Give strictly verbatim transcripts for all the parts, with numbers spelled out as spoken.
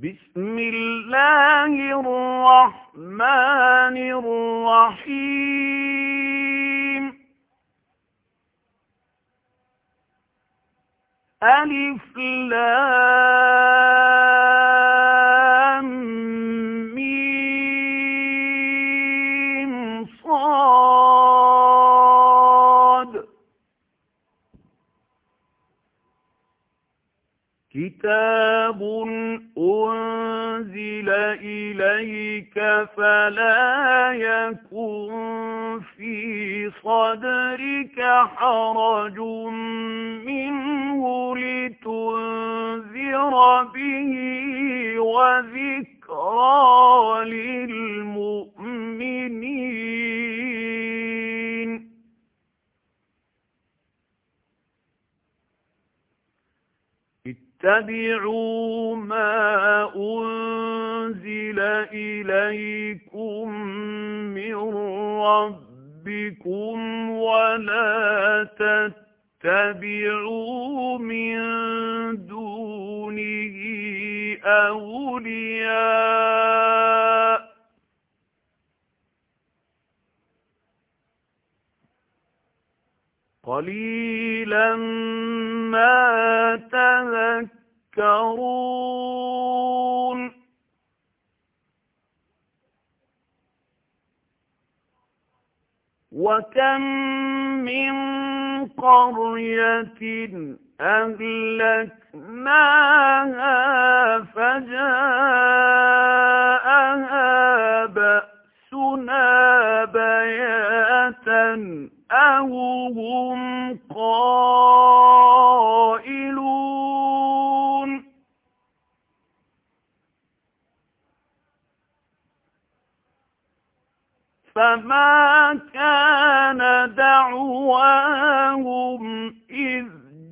بسم الله الرحمن الرحيم. ألف لام ميم صاد. كتاب أنزل إليك فلا يكن في صدرك حرج منه لتنذر به وذكرى للمؤمنين. اتبعوا ما أنزل إليكم من ربكم ولا تتبعوا من دونه أولياء قليلا ما تذكرون. وكم من قرية أهلكناها فجاءها بأسنا بياتا أو هم قائلون. فما كان دعواهم إذ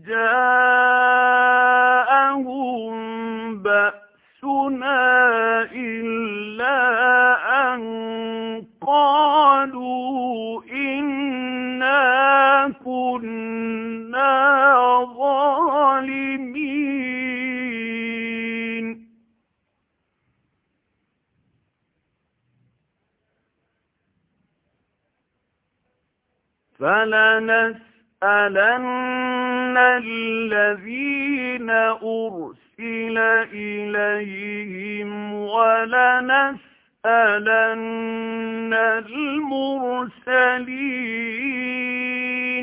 جاءهم بأسنا إلا أن قالوا إنا كنا ظالمين. فلنسألن الذين أرسل إليهم ولنسألن المرسلين.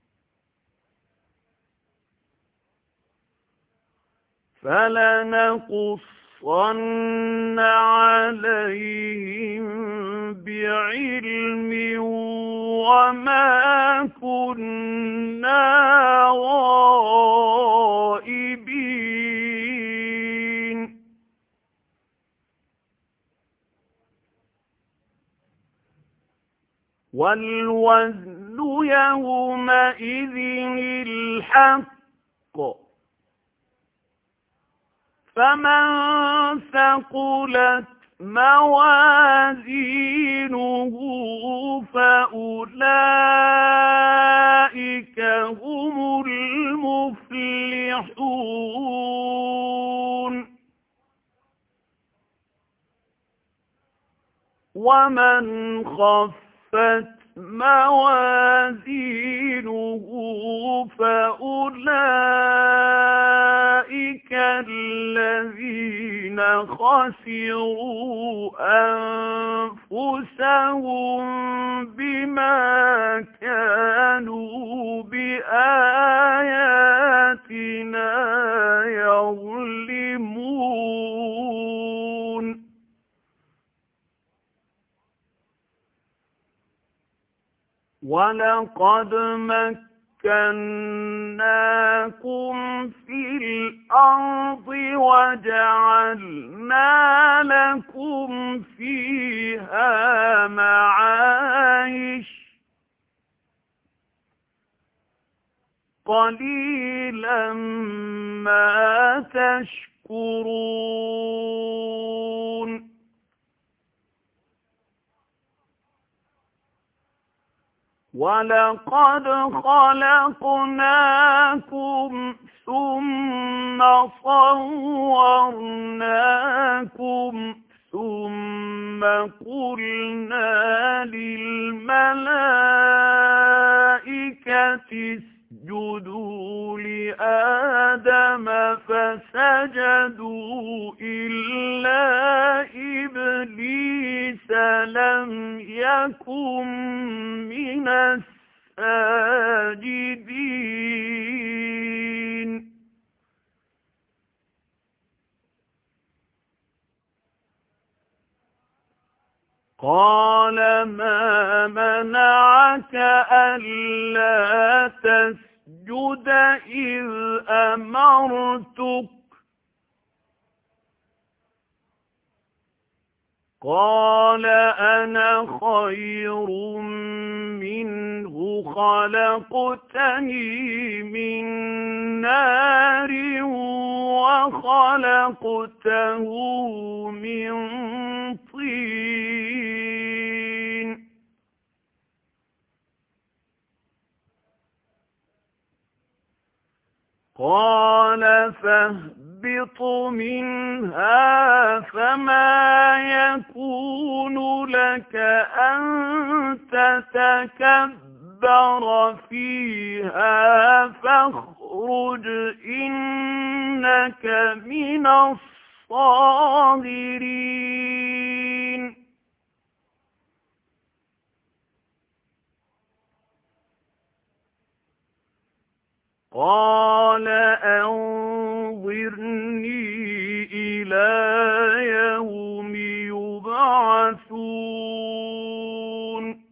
فلنقصن عليهم بعلم وما كنا غائبين. والوزن يومئذ الحق فمن ثقلت موازينه فأولئك هم المفلحون. ومن خفت موازينه فأولئك الذين خسروا أنفسهم بما كانوا بآياتنا يظلمون. ولقد مكناكم في الأرض وجعلنا لكم فيها معايش قليلا ما تشكرون. ولقد خلقناكم ثم صورناكم لكم ثم قلنا للملائكة اسجدوا لآدم فسجدوا إلا إبليس لم يكن من الساجدين. قال ما منعك ألا تسجد إذ أمرتك قال أنا خير منه خلقتني من نار وخلقته من طين. قال فاهبط منها فما يكون لك أن تتكبر فيها فاخرج إنك من الصاغرين. قال أنظرني إلى يوم يبعثون.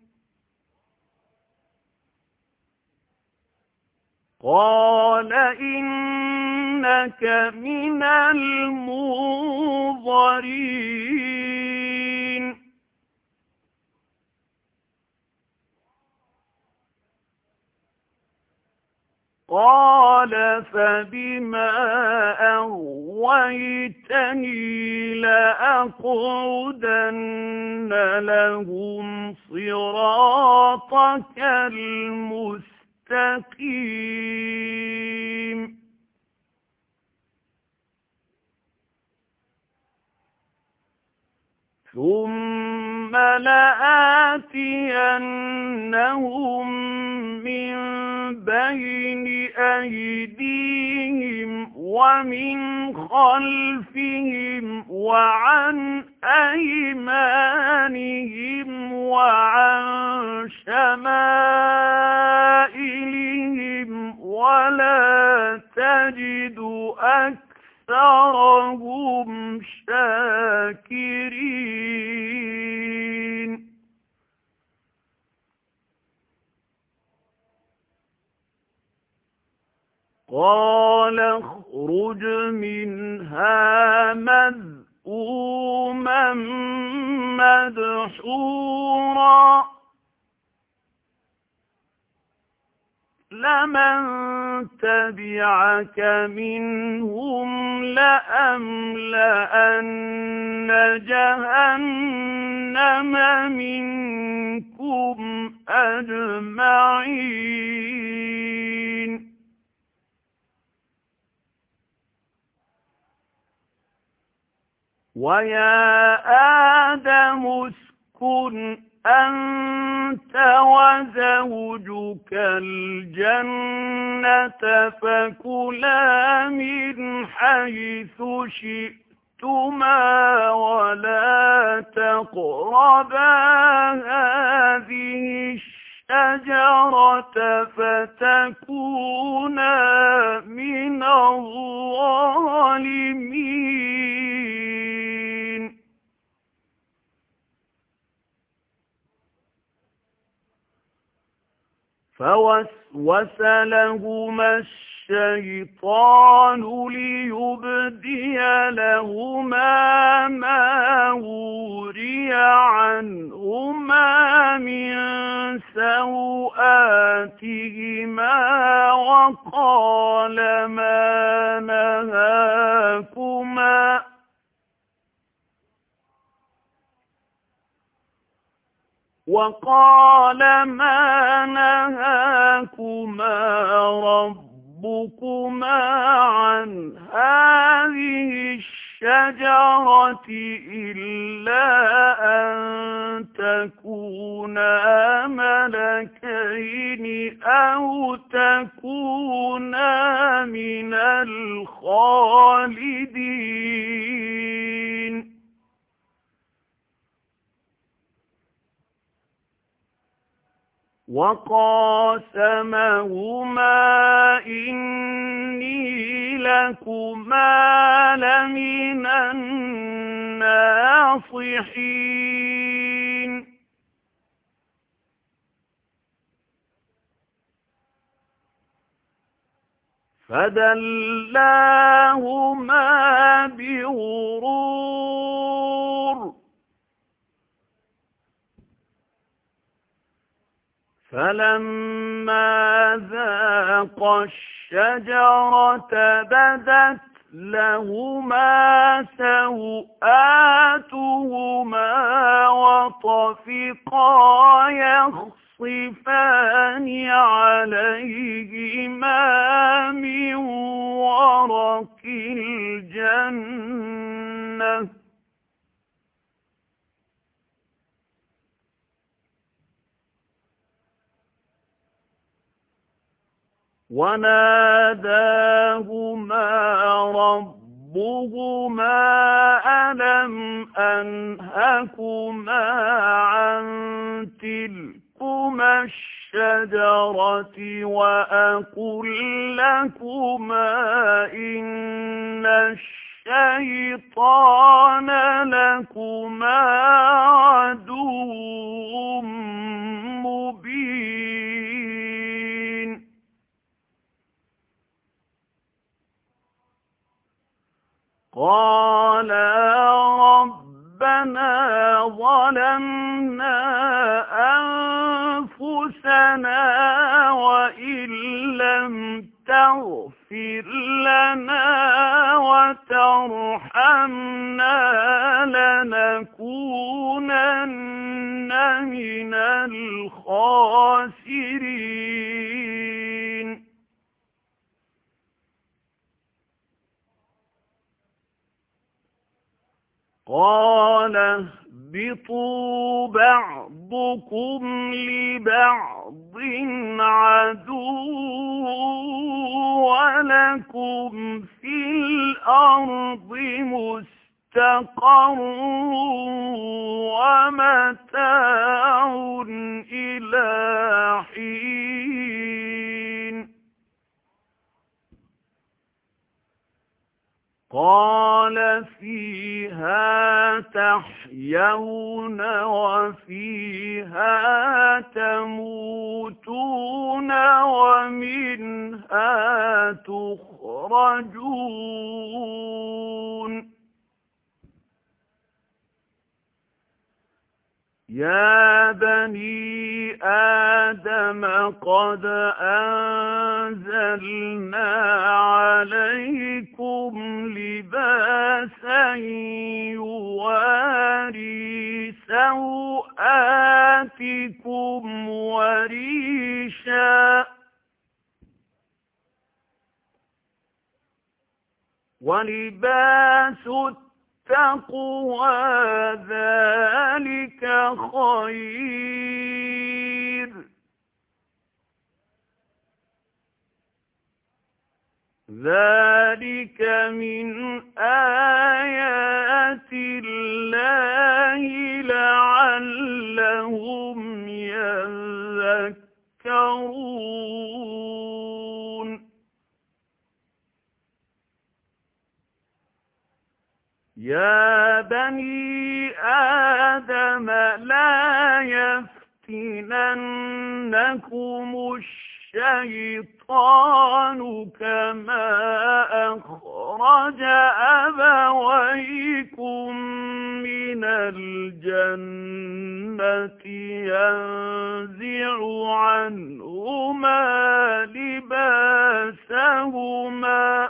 قال إنك من المنظرين. قال فبما أغويتني لأقعدن لهم صراطك المستقيم. ثم لآتينهم من بين أيديهم ومن خلفهم وعن أيمانهم وعن شمائلهم ولا تجد أكثرهم شاكرين. قال اخرج منها مذءوما مدحورا لمن تبعك منهم لأملأن جهنم منكم أجمعين. ويا آدم اسكن أنت وزوجك الجنة فكلا من حيث شئتما ولا تقربا هذه الشجرة فتكونا من الظالمين. فوسوس لهما الشيطان ليبدي لهما ما وري عنهما من سوآتهما وقال ما نهاكما وقال ما نهاكما ربكما عن هذه الشجرة الشجرة إلا أن تكونا ملكين أو تكونا من الخالدين وقاسمهما إني لكما لمن الناصحين فدلاهما بغرور فلما ذاقا الشجرة بدت لهما سوآتهما وطفقا يخصفان عليهما من ورق الجنة وناداهما ربهما ألم أنهكما عن تلكما الشجرة وأقل لكما إن الشيطان لكما عدو مبين قالا ربنا ظلمنا أنفسنا وإن لم تغفر لنا وترحمنا لنكونن من الخاسرين قال اهبطوا بعضكم لبعض عدو ولكم في الأرض مستقر ومتاع إلى حين قال فيها تحيون وفيها تموتون ومنها تخرجون يا بني آدم قد أنزلنا عليكم لباسا يواري سوآتكم وريشا ولباس التقوى ذلك خير ذلك من آيات الله لعلهم يذكرون يا بني آدم لا يفتننكم الشيطان كما أخرج أبويكم من الجنة ينزع عنهما لباسهما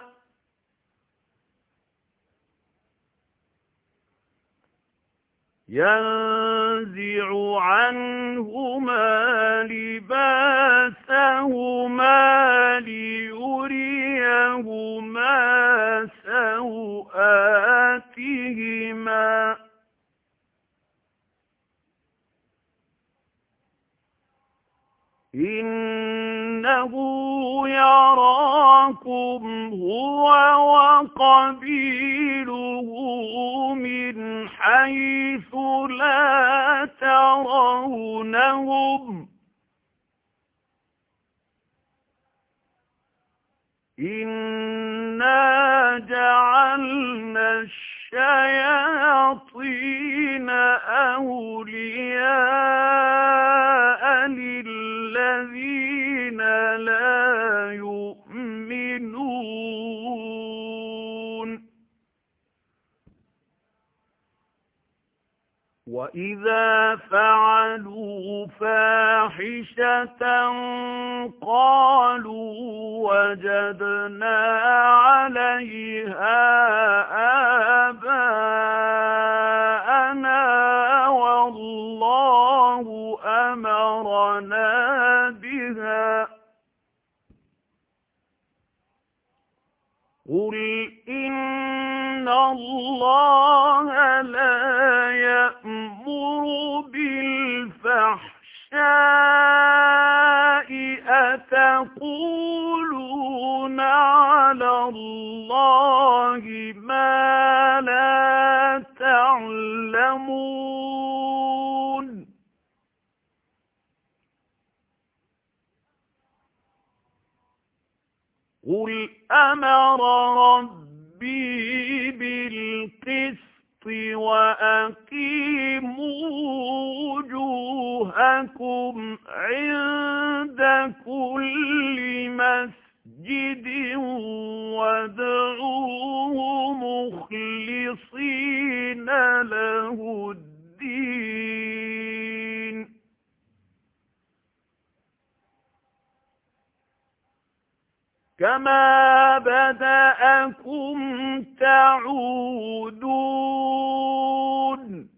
ينزع عنهما لباسهما ليريهما سوآتهما قبيله من حيث لا ترونهم إنا جعلنا الشياطين أولياء للذين لا يؤمنون وإذا فعلوا فاحشة قالوا وجدنا عليها آباءنا والله أمرنا بها قل إن الله لا يأمر بالفحشاء أتقولون على الله ما لا تعلمون قل أمر ربي بالقسط وأقيموا وجوهكم عند كل مسجد وادعوه مخلصين له الدين كما بدأكم تعودون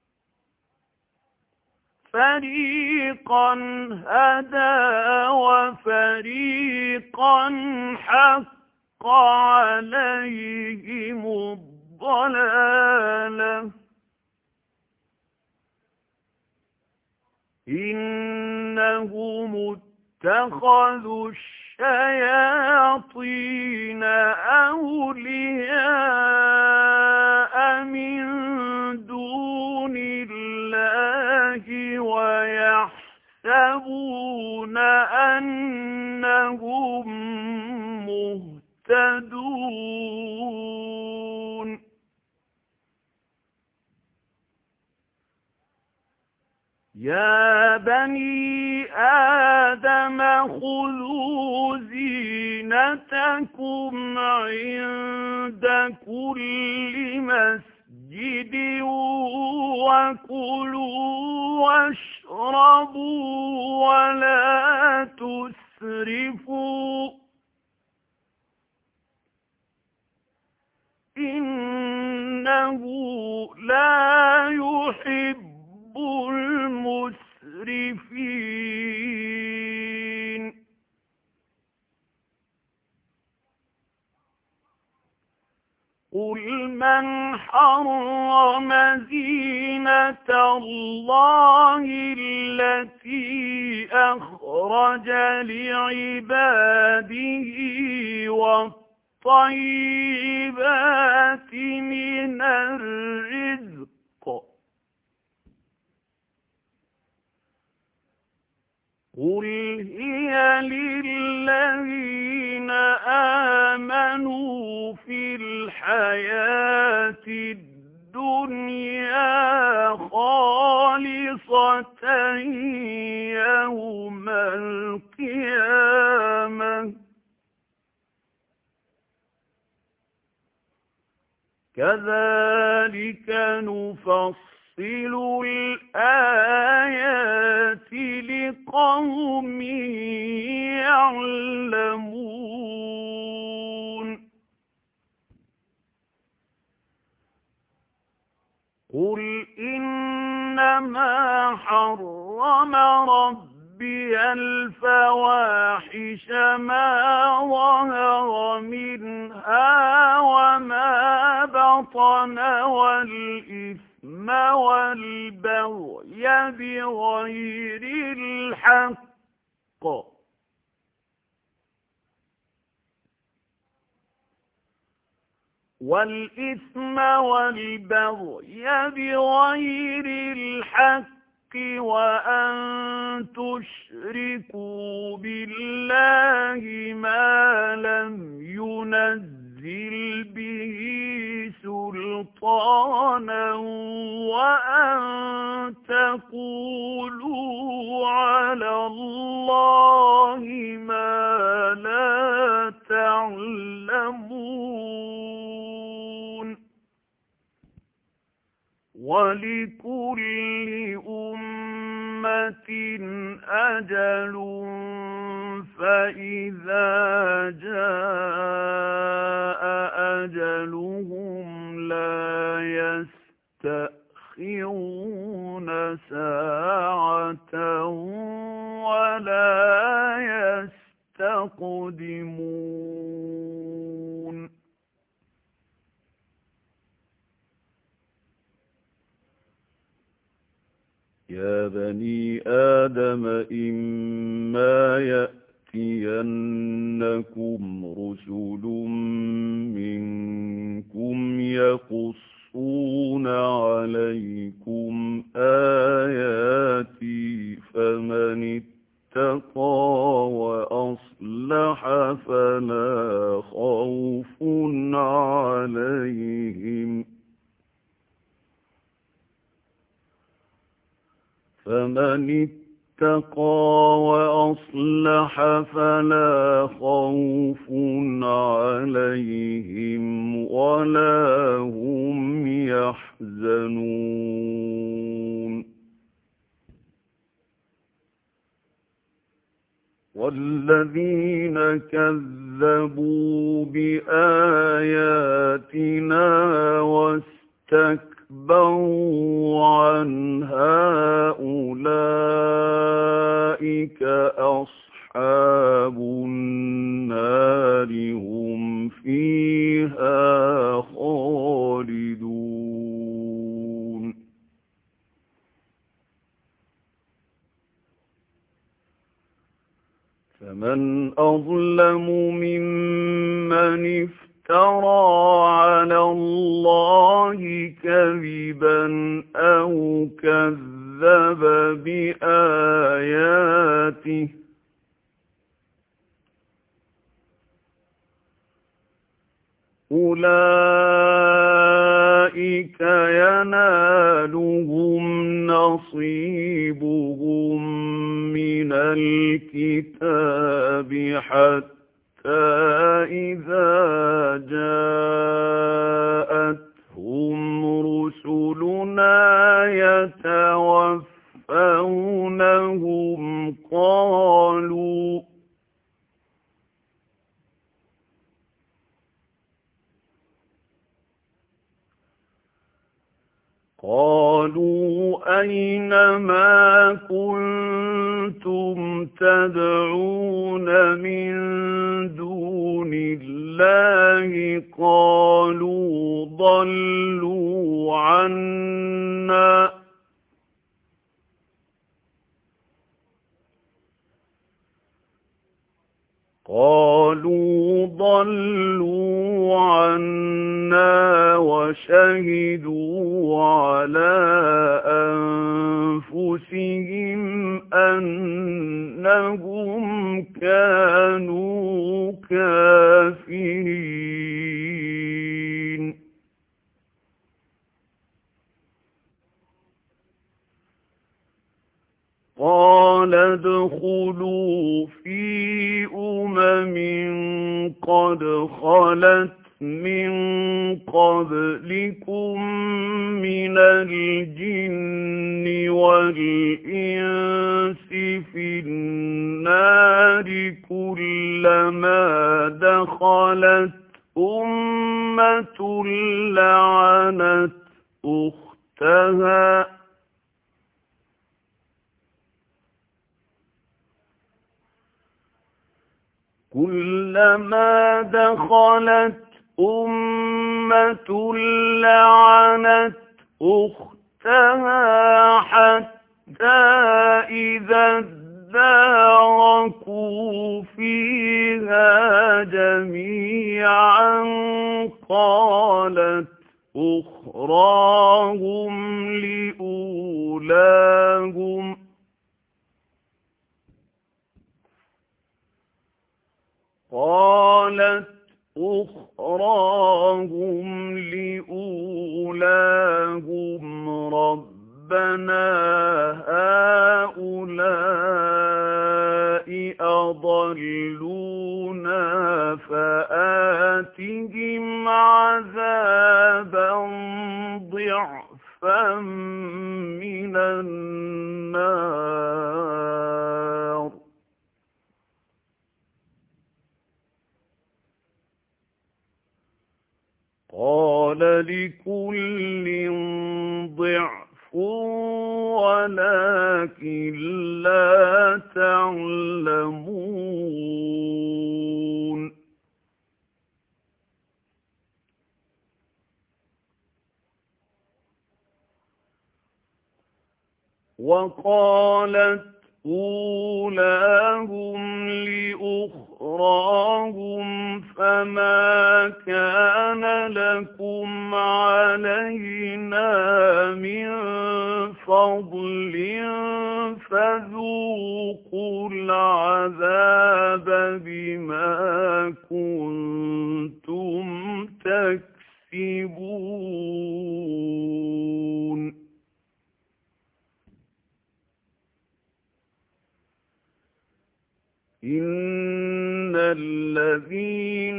فريقا هدى وفريقا حق عليهم الضلالة إنهم اتخذوا الشياطين أولياء من دون الله ويحسبون أنهم مهتدون يا بني آدم خذوا زينتكم عند كل مسجد وكلوا واشربوا ولا تسرفوا إنه لا يحب المسرفين قل من حرم زينة الله التي أخرج لعباده والطيبات من الرزق قل هي للذين آمنوا في الحياة الدنيا خالصة يوم القيامة كذلك نفصل الآيات لقوم يعلمون قل إنما حرم ربي الفواحش ما ظهر منها وما بطن والإثم والبغي بغير الحق والإثم والبغي بغير الحق وأن تشركوا بالله ما لم ينزل به سلطانا وأن تقولوا على الله ما لا تعلمون ولكل أمة أجل فإذا جاء أجلهم لا يستأخرون ساعة ولا يستقدمون. يا بني آدم إما يأتينكم رسل منكم يقصون عليكم آياتي فمن اتقى وأصلح فلا خوف عليهم فمن اتقى وأصلح فلا خوف عليهم ولا هم يحزنون. والذين كذبوا بآياتنا واستكبروا عنها أولئك أصحاب النار هم فيها خالدون. فمن أظلم ممن افترى على الله كذبا أو كذب بآياته أولئك ينالهم نصيبهم من الكتاب حتى إذا جاءتهم رسلنا يتوفونهم قالوا قالوا أين ما كنتم تدعون من دون الله قالوا ضلوا عنا قالوا ضلوا عنا وشهدوا على أنفسهم أنهم كانوا كافرين. قال ادخلوا في أمم قد خلت من قبلكم من الجن والإنس في النار كلما دخلت أمة لعنت أختها كلما دخلت أمة لعنت أختها حتى إذا اداركوا فيها جميعا قال أخراهم لأولاهم قالت أخراهم لأولاهم ربنا هؤلاء أضلونا فآتهم عذابا ضعفا من النار قال لكل ضعف ولكن لا تعلمون وقالت أولاهم لأخراهم فما كان لكم علينا من فضل فذوقوا العذاب بما كنتم تكسبون إن الذين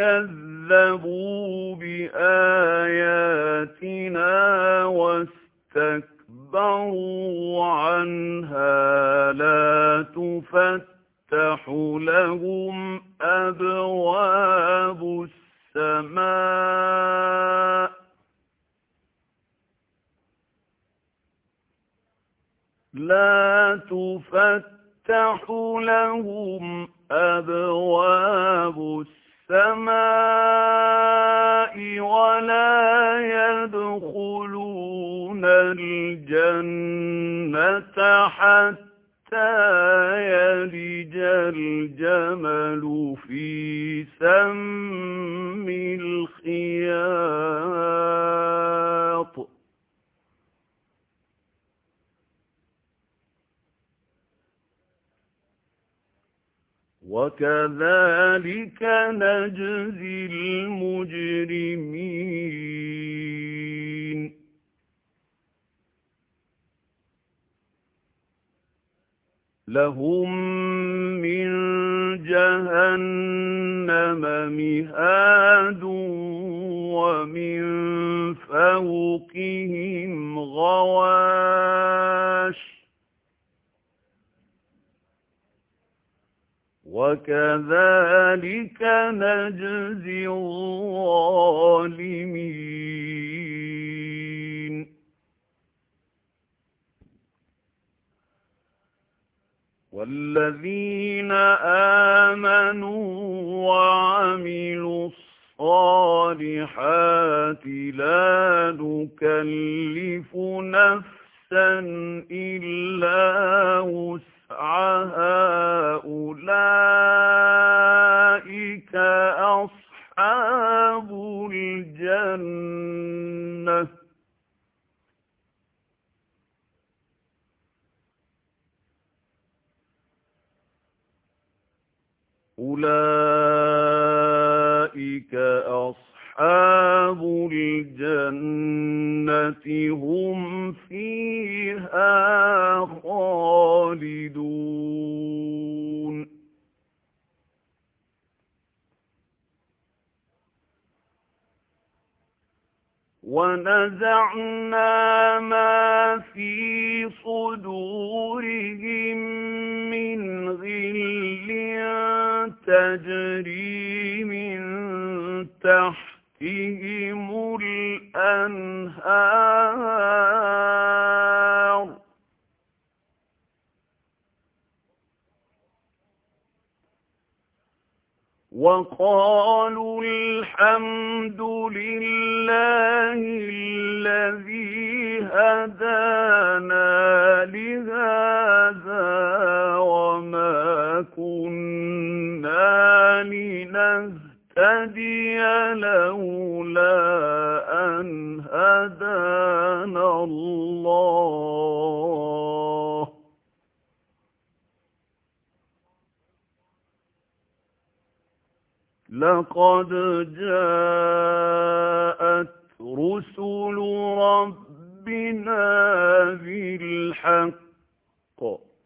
كذبوا بآياتنا واستكبروا عنها لا تفتح لهم أبواب السماء لا تفتح تفتح لهم أبواب السماء ولا يدخلون الجنة حتى يلج الجمل في سم الخياط وكذلك نجزي المجرمين لهم من جهنم مهاد ومن فوقهم غواش وكذلك نجزي الظالمين والذين آمنوا وعملوا الصالحات لا نكلف نفسا إلا وسعها أولئك أصحاب الجنة أولئك أصحاب الجنة هم فيها خالدون ونزعنا ما في صدورهم من غل تجري من تحتهم الأنهار وقالوا الحمد لله الذي هدانا لهذا وما كنا لنهتدي لولا أن أَنْ هَدَانَا اللَّهُ لَقَدْ جَاءَتْ رُسُلُ رَبِّنَا بِالْحَقِّ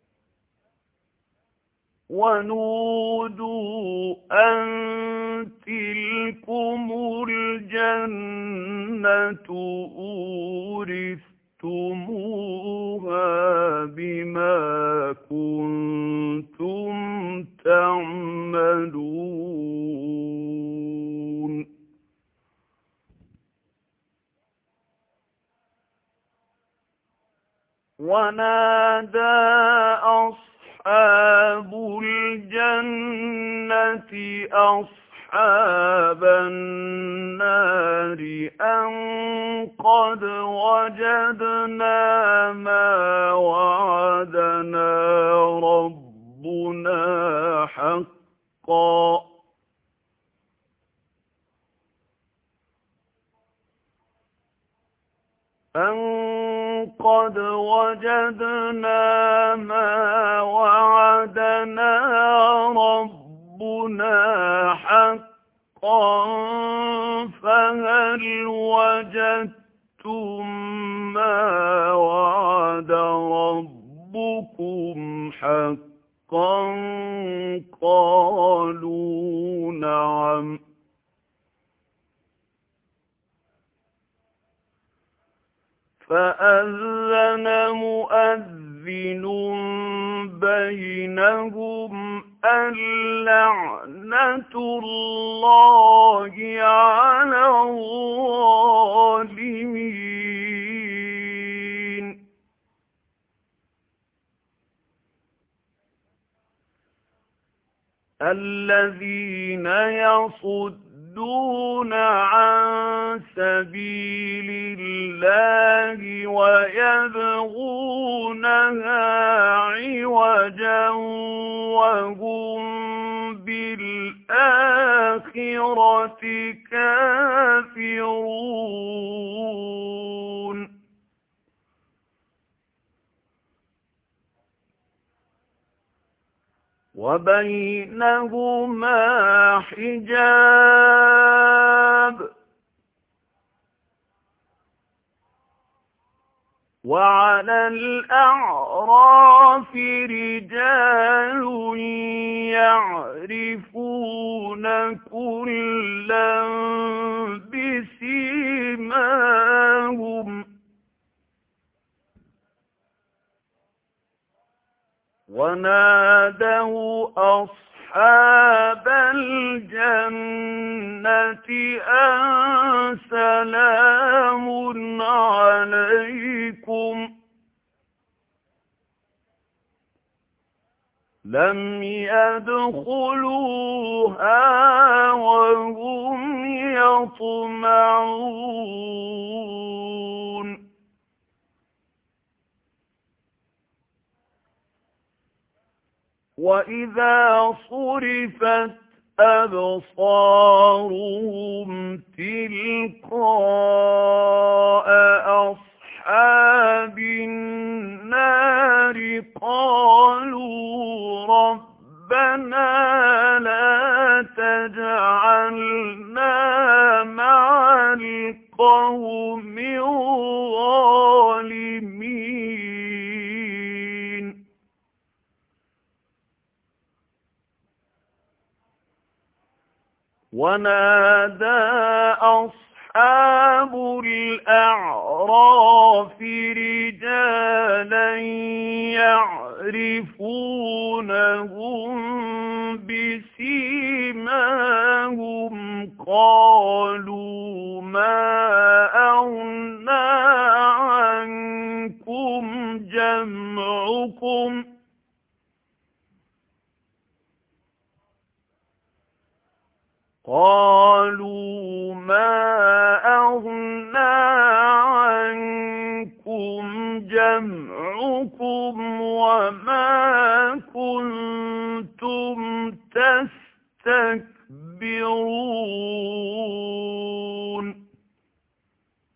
وَنُودُوا أَن تِلْكُمُ الْجَنَّةُ أُورِثْتُمُوهَا بِمَا كُنتُمْ تَعْمَلُونَ وَنَادَى أَصْحَابُ الْجَنَّةِ أَصْحَابَ النَّارِ أَن قَدْ وَجَدْنَا مَا وَعَدَنَا رَبُّنَا حَقًّا أَن قَدْ وَجَدْنَا مَا وَعَدَنَا رَبُّنَا حَقًّا فَهَلْ وَجَدتُّم مَّا وَعَدَ رَبُّكُمْ حَقًّا قَالُوا نَعَمْ فَأَذَّنَ مُؤَذِّنٌ بَيْنَهُمْ اللَّعْنَةُ اللَّهِ عَلَى الظَّالِمِينَ الَّذِينَ يَصُدُّونَ عَن سَبِيلِ اللَّهِ وَيَبْغُونَهَا عِوَجًا وَهُم بِالْآخِرَةِ كَافِرُونَ وَبَيْنَهُمَا حِجَابٌ وَعَلَى الْأَعْرَافِ رِجَالٌ يَعْرِفُونَ كُلًّا بِسِيمَاهُمْ وَنَادَوْا أَصْحَابَ الْجَنَّةِ أَن سَلَامٌ عَلَيْكُمْ لَمْ يَدْخُلُوهَا وَهُمْ يَطْمَعُونَ وَإِذَا صُرِفَتْ أَبْصَارُهُمْ تِلْقَاءَ أَصْحَابِ النَّارِ قَالُوا رَبَّنَا لَا تَجْعَلْنَا مَعَ الْقَوْمِ الظَّالِمِينَ وَنَادَى أَصْحَابُ الْأَعْرَافِ رِجَالًا يَعْرِفُونَهُم بِسِيمَاهُمْ قَالُوا مَا أَغْنَىٰ عَنكُمْ جَمْعُكُمْ قَالُوا مَا أَغْنَىٰ عَنكُمْ جَمْعُكُمْ وَمَا كُنتُمْ تَسْتَكْبِرُونَ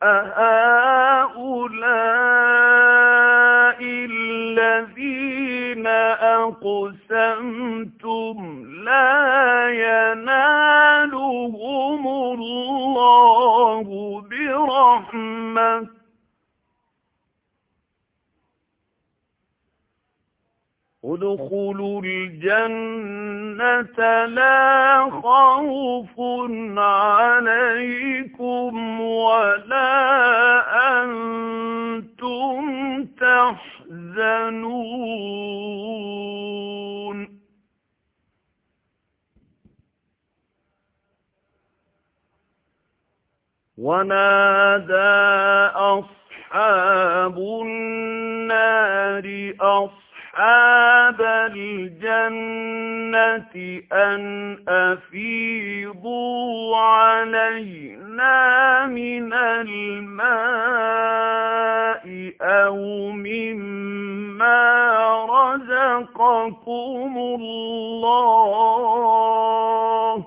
أهؤلاء الذين أقسمتم لا ينالهم الله برحمة ادخلوا الجنة لا خوف عليكم ولا أنتم تحزنون ونادى أصحاب النار أصحاب الجنة أن أفيضوا علينا من الماء أو مما رزقكم الله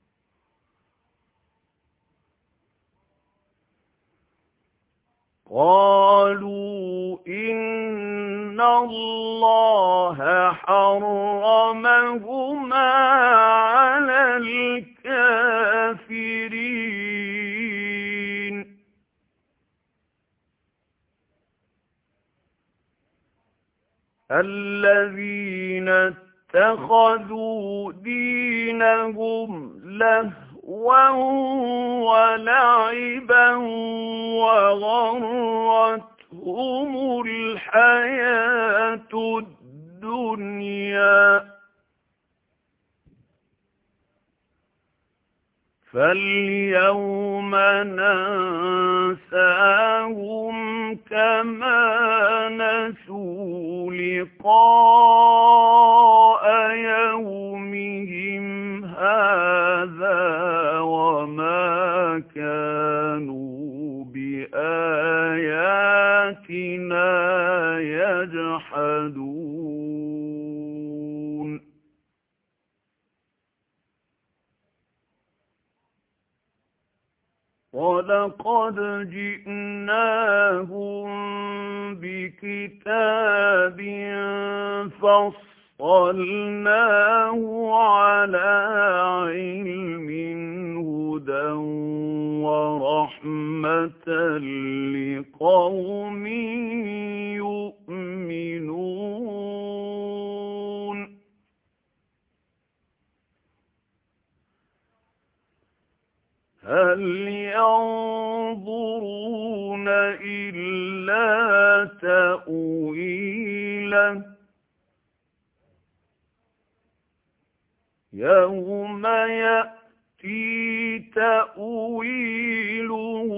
قالوا إن الله حرمهما على الكافرين الذين اتخذوا دينهم لهوا ولعبا وغرتهم الحياة الدنيا فاليوم ننساهم كما نسوا لقاء يومهم هذا وما كانوا بآياتنا يجحدون ولقد جئناهم بكتاب فصلناه على علم هدى ورحمة لقوم يؤمنون هل ينظرون إلا تأويله يوم يأتي تأويله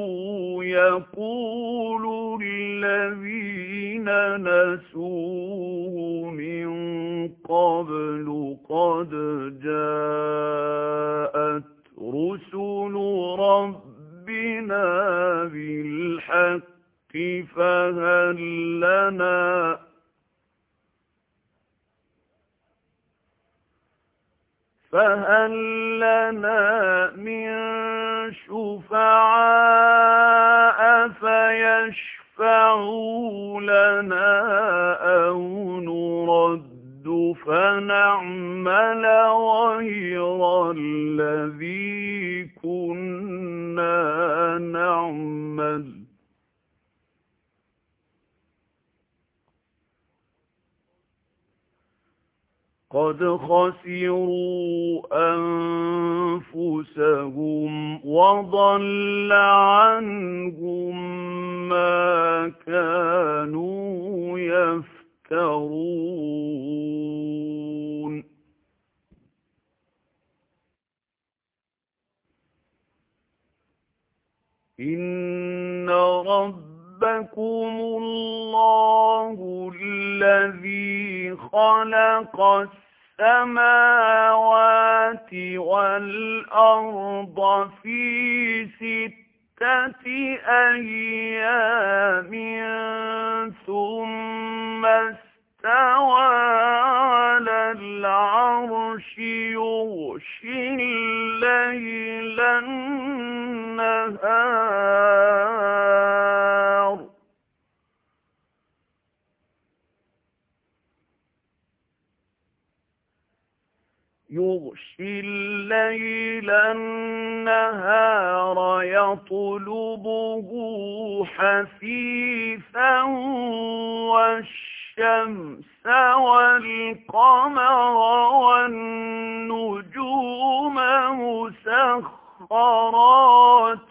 يقول الذين نسوه من قبل قد جاءت رسل ربنا بالحق فهل لنا فهل لنا من شفعاء فيشفعوا لنا أو نرد فنعمل غير الذي كنا نعمل قد خسروا أنفسهم وضل عنهم ما كانوا يفترون إن ربكم الله الذي خلق السماوات والأرض في ستة أيام ثم اسْتَوَى عَلَى الْعَرْشِ يُغْشِي اللَّيْلَ النَّهَارَ يُغْشِي اللَّيْلَ النَّهَارَ يَطْلُبُهُ حَثِيثًا وَالشَّمْسَ وَالْقَمَرَ وَالنُّجُومَ مُسَخَّرَاتٍ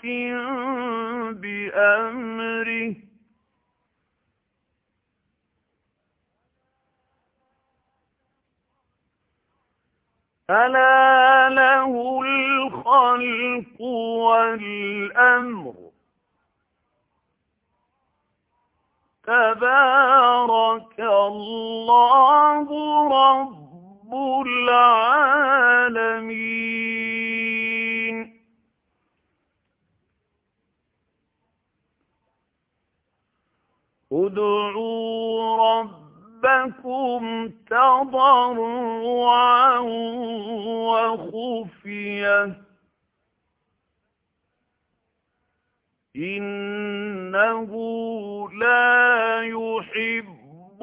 بِأَمْرِهِ أَلَا لَهُ الْخَلْقُ وَالْأَمْرُ تَبَارَكَ اللَّهُ رَبُّ الْعَالَمِينَ ادْعُوا رَبَّكُمْ تَضَرُّعًا وَخُفْيَةً إِنَّهُ لَا يُحِبُّ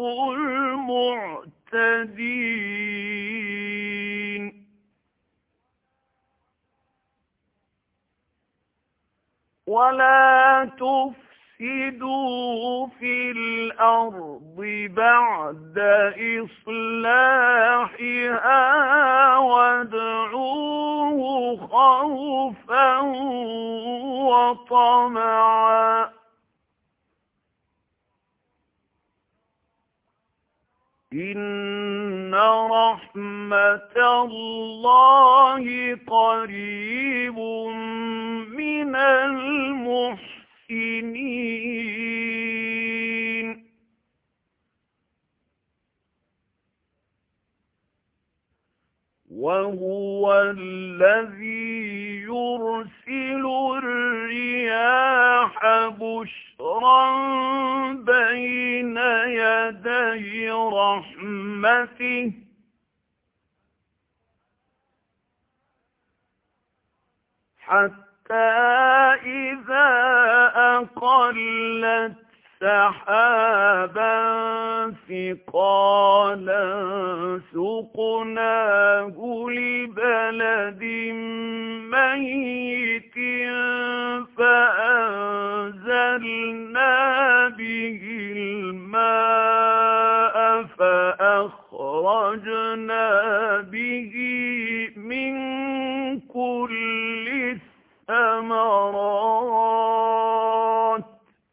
الْمُعْتَدِينَ وَلَا تُفْسِدُوا فِي الْأَرْضِ بَعْدَ إِصْلَاحِهَا وَادْعُوهُ خَوْفًا وَطَمَعًا إِنَّ رَحْمَتَ اللَّهِ قَرِيبٌ مِنَ الْمُحْسِنِينَ وَهُوَ الَّذِي يُرْسِلُ الرِّيَاحَ بُشْرًا بَيْنَ يَدَيْ رَحْمَتِهِ حَتَّى إِذَا أَقَلَّتْ سَحَابًا ثِقَالًا سُقْنَاهُ لِبَلَدٍ مَّيِّتٍ فَأَنزَلْنَا بِهِ الْمَاءَ فَأَخْرَجْنَا بِهِ مِن كُلِّ الثَّمَرَاتِ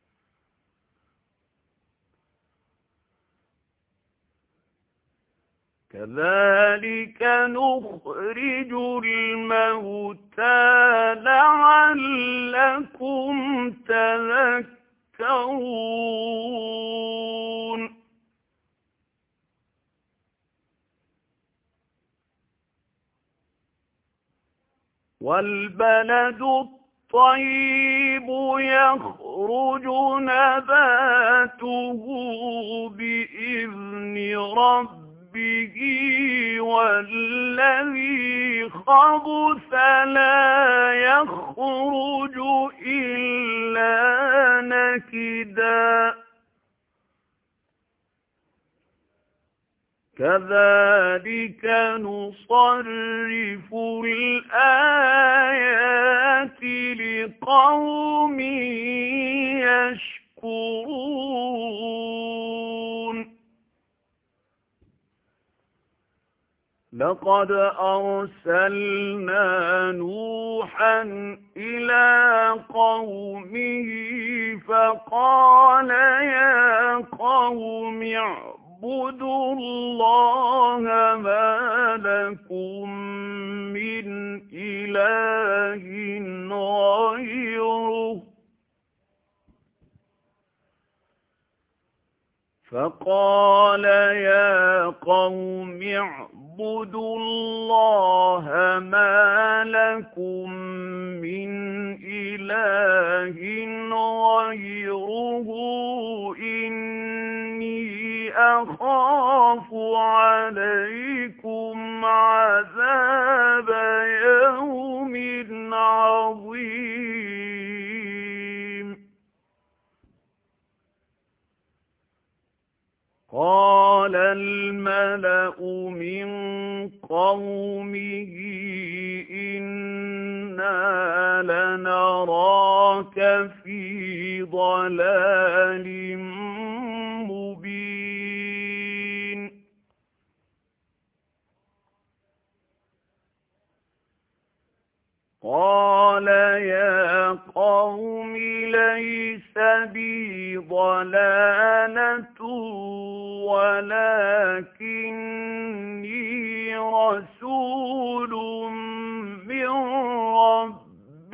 كَذَلِكَ نُخْرِجُ الْمَوْتَى لَعَلَّكُمْ تَذَكَّرُونَ وَالْبَلَدُ الطَّيِّبُ يَخْرُجُ نَبَاتُهُ بِإِذْنِ رَبِّهِ وَالَّذِي خَبُثَ لَا يَخْرُجُ إِلَّا نَكِدًا كَذَلِكَ نُصَرِّفُ الْآيَاتِ لِقَوْمٍ يَشْكُرُونَ لَقَدْ أَرْسَلْنَا نُوحًا إِلَىٰ قَوْمِهِ فَقَالَ يَا قَوْمِ اعْبُدُوا اللَّهَ مَا لَكُم مِّنْ إِلَٰهٍ غَيْرُهُ فَقَالَ يَا قَوْمِ اعْبُدُوا اللَّهَ مَا لَكُم مِّنْ إِلَٰهٍ غَيْرُهُ إِنِّي أَخَافُ أراك في ضلال مبين قال يا قوم ليس بي ضلالة ولكني رسول من رب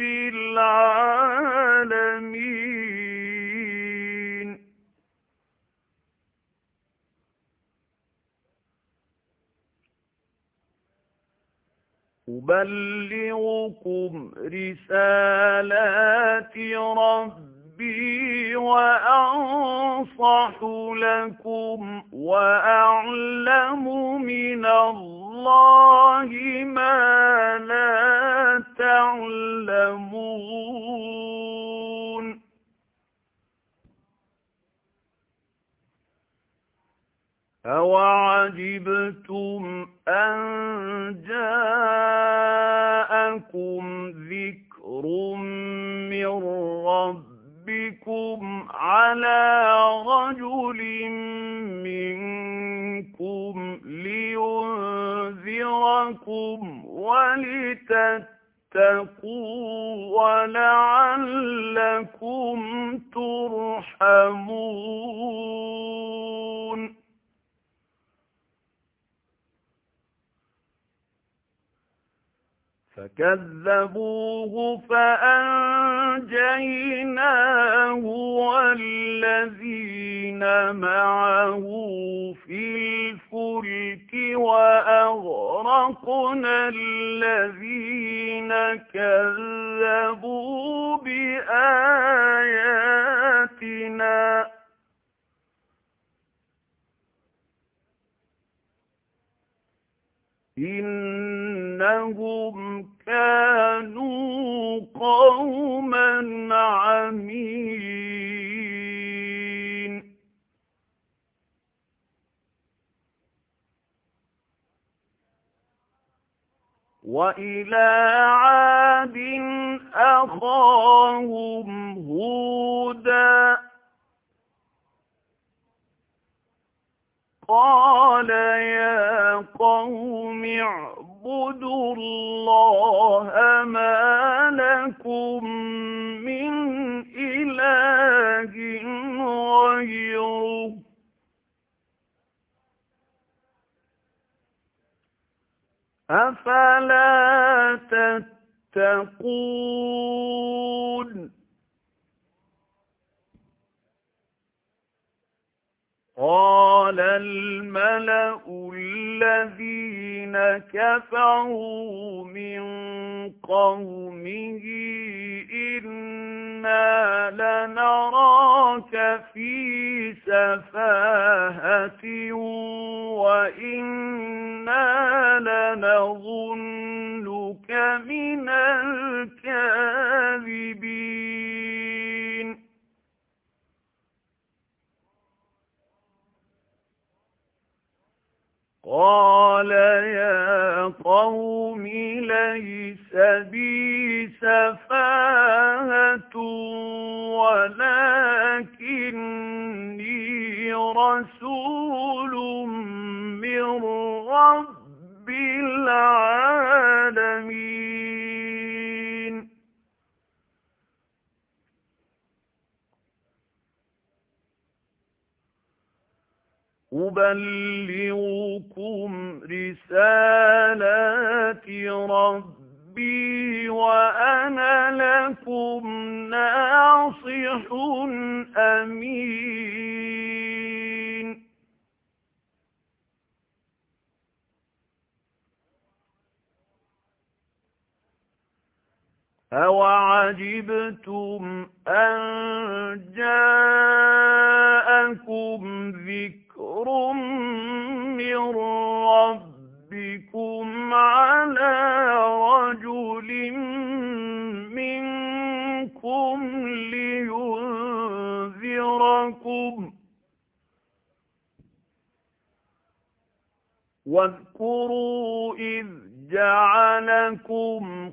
العالمين أبلغكم رسالات ربي وأنصح لكم وأعلم من الله ما لا تعلمون أَوَعَجِبْتُمْ أَنْ جَاءَكُمْ ذِكْرٌ مِّن رَّبِّكُمْ عَلَى رَجُلٍ مِّنكُمْ لِيُنذِرَكُمْ وَلِتَتَّقُوا وَلَعَلَّكُمْ تُرْحَمُونَ فكذبوه فأنجيناه والذين معه في الفلك وأغرقنا الذين كذبوا بآياتنا إنهم كانوا قوما عمين وإلى عاد أخاهم هودا قال يا قوم اعبدوا الله ما لكم من إله غيره أفلا تتقون قال الملأ الذين كفروا من قومه إنا لنراك في سفاهة وإنا لنظنك من الكاذبين قال يا قوم ليس بي سفاهة ولكني رسول من رب العالمين أبلغكم رسالات ربي وأنا لكم ناصح أمين أَوَعَجِبْتُمْ أَنْ جَاءَكُمْ ذِكْرٌ مِّن رَّبِّكُمْ عَلَى رَجُلٍ مِّنكُمْ لِيُنذِرَكُمْ واذكروا إذ جعلكم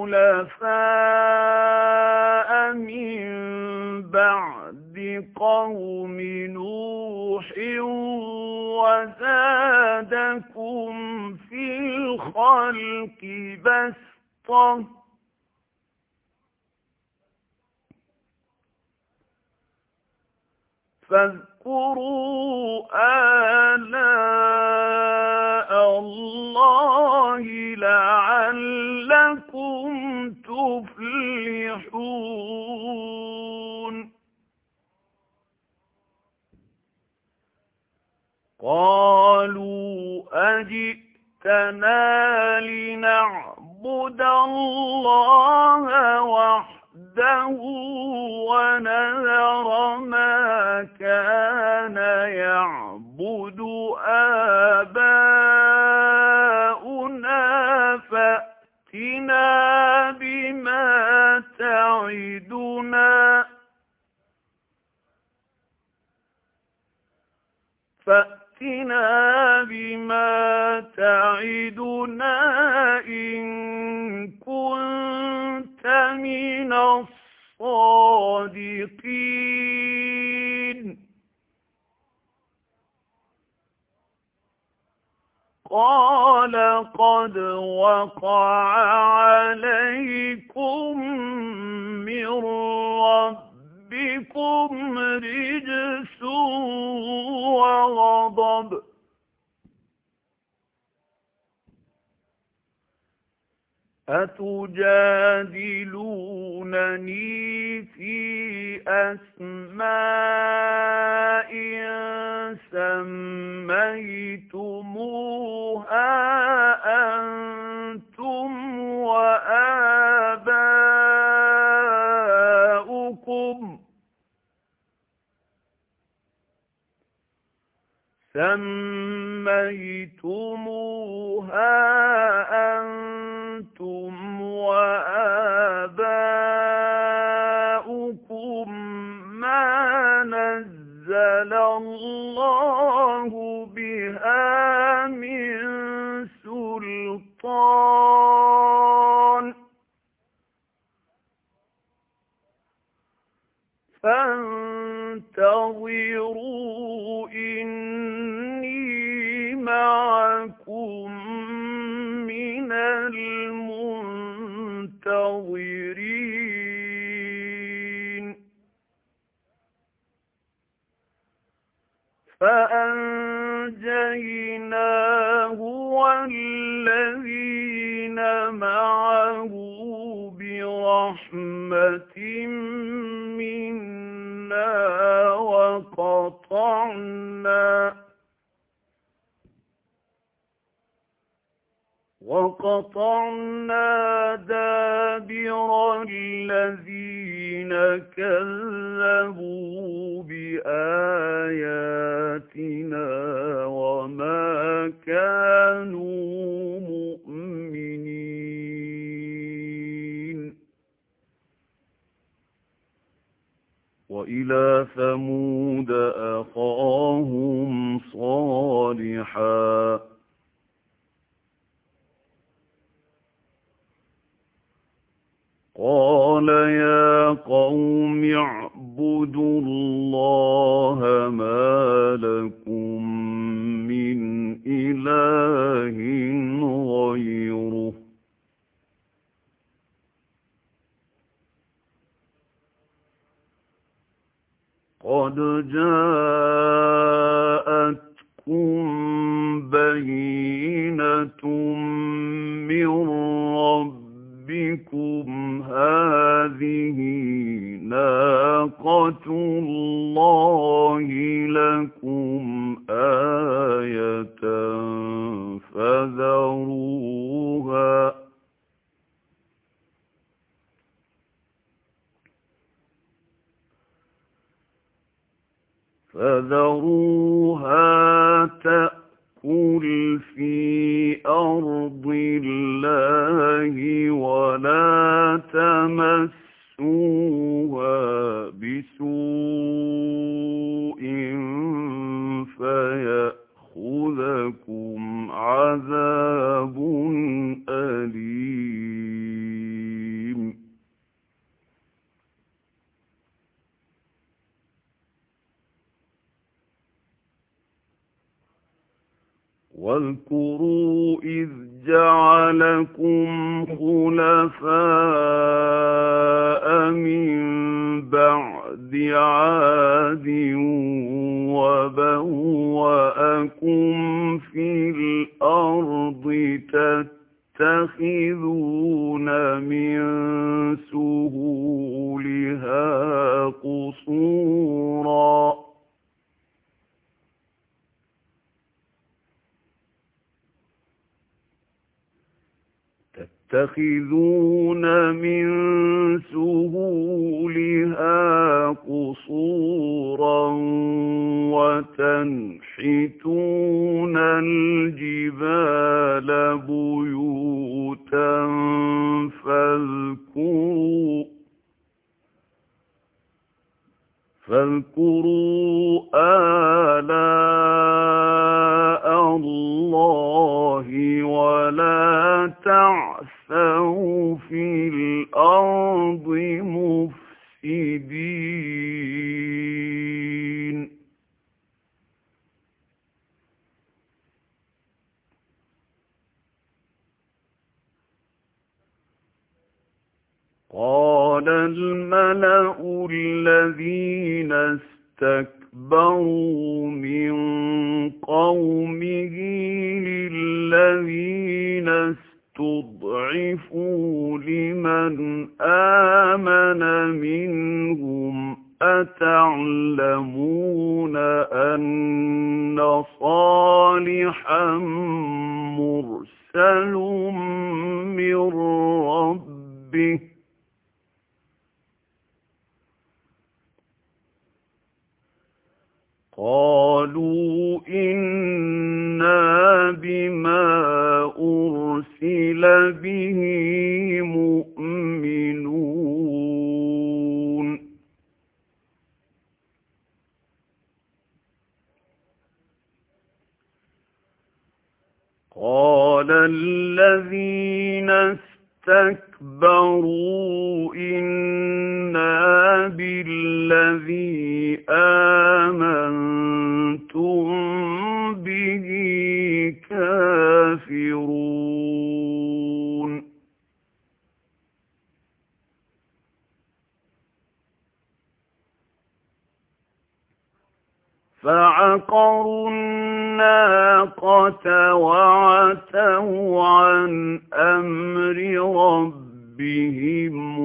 خلفاء من بعد قوم نوح وزادكم في الخلق بسطة فاذكروا آلاء الله لعلكم تفلحون قالوا أجئتنا لنعبد الله وحده ونذر ما كان يعبد آباؤنا فأتنا بما تعدنا فأتنا بما تعدنا إن كنت من الصادقين قال قد وقع عليكم من ربكم رجس وغضب أتجادلونني في أسماء سميتموها أنتم وآباؤكم سميتموها أنتم وآباؤكم ما نزل الله بها من سلطان فانتظروا إني معكم من المنتظرين فأنجيناه والذين معه برحمة منا وقطعنا وقطعنا دابر الذين كذبوا بآياتنا وما كانوا مؤمنين وإلى ثمود أخاهم صالحا قال يا قوم اعبدوا الله ما لكم من إله غيره قد جاءتكم بينة من ربكم هذه ناقة الله لكم آية فذروها فذروها تأكل في أرض الله ولا تمسوها بسوء فيأخذكم عذاب الخلفاء من بعد عاد وبوأكم في الأرض تتخذون من سهولها قصورا تتخذون من سهولها قصورا وتنحتون الجبال بيوتا فاذكروا فاذكروا آلاء الله ولا تعثوا في الأرض مفسدين قال الملأ الذين استكبروا من قومه للذين استضعفوا لمن آمن منهم أتعلمون أن صالحا مرسل من ربه قالوا إنا بما أرسل به مؤمنون قال الذين استكبروا إنا بالذي آمنتم به كافرون فعقروا الناقة وعتوا عن أمر ربهم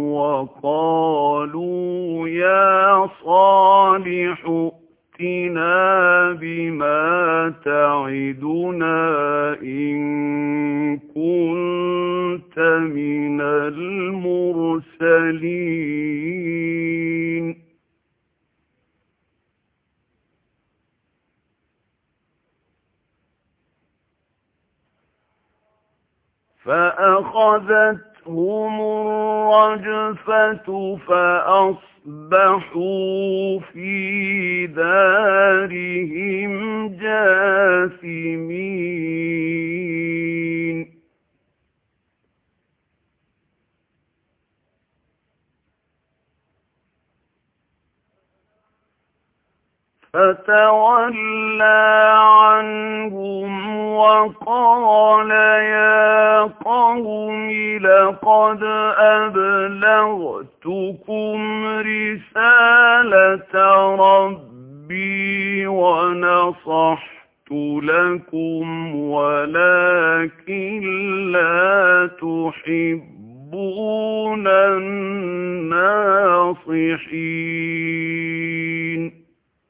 وقالوا يا صالح ائتنا بما تعدنا إن كنت من المرسلين فأخذتهم الرجفة فأصبحوا في دارهم جاثمين فتولى عنهم وقال يا قوم لقد أبلغتكم رسالة ربي ونصحت لكم ولكن لا تحبون الناصحين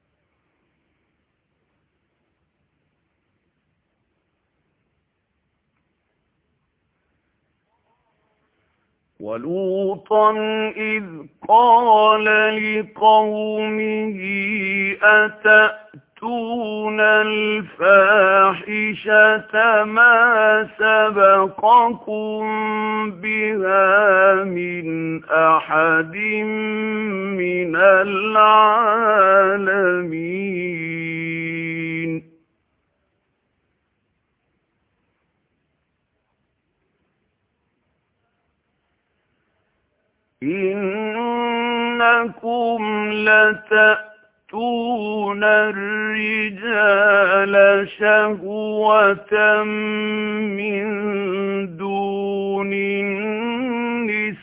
ولوطا إذ قال لقومه أتأتون الفاحشة ما سبقكم بها من أحد من العالمين إنكم لتأتون الرجال شهوة من دون الناس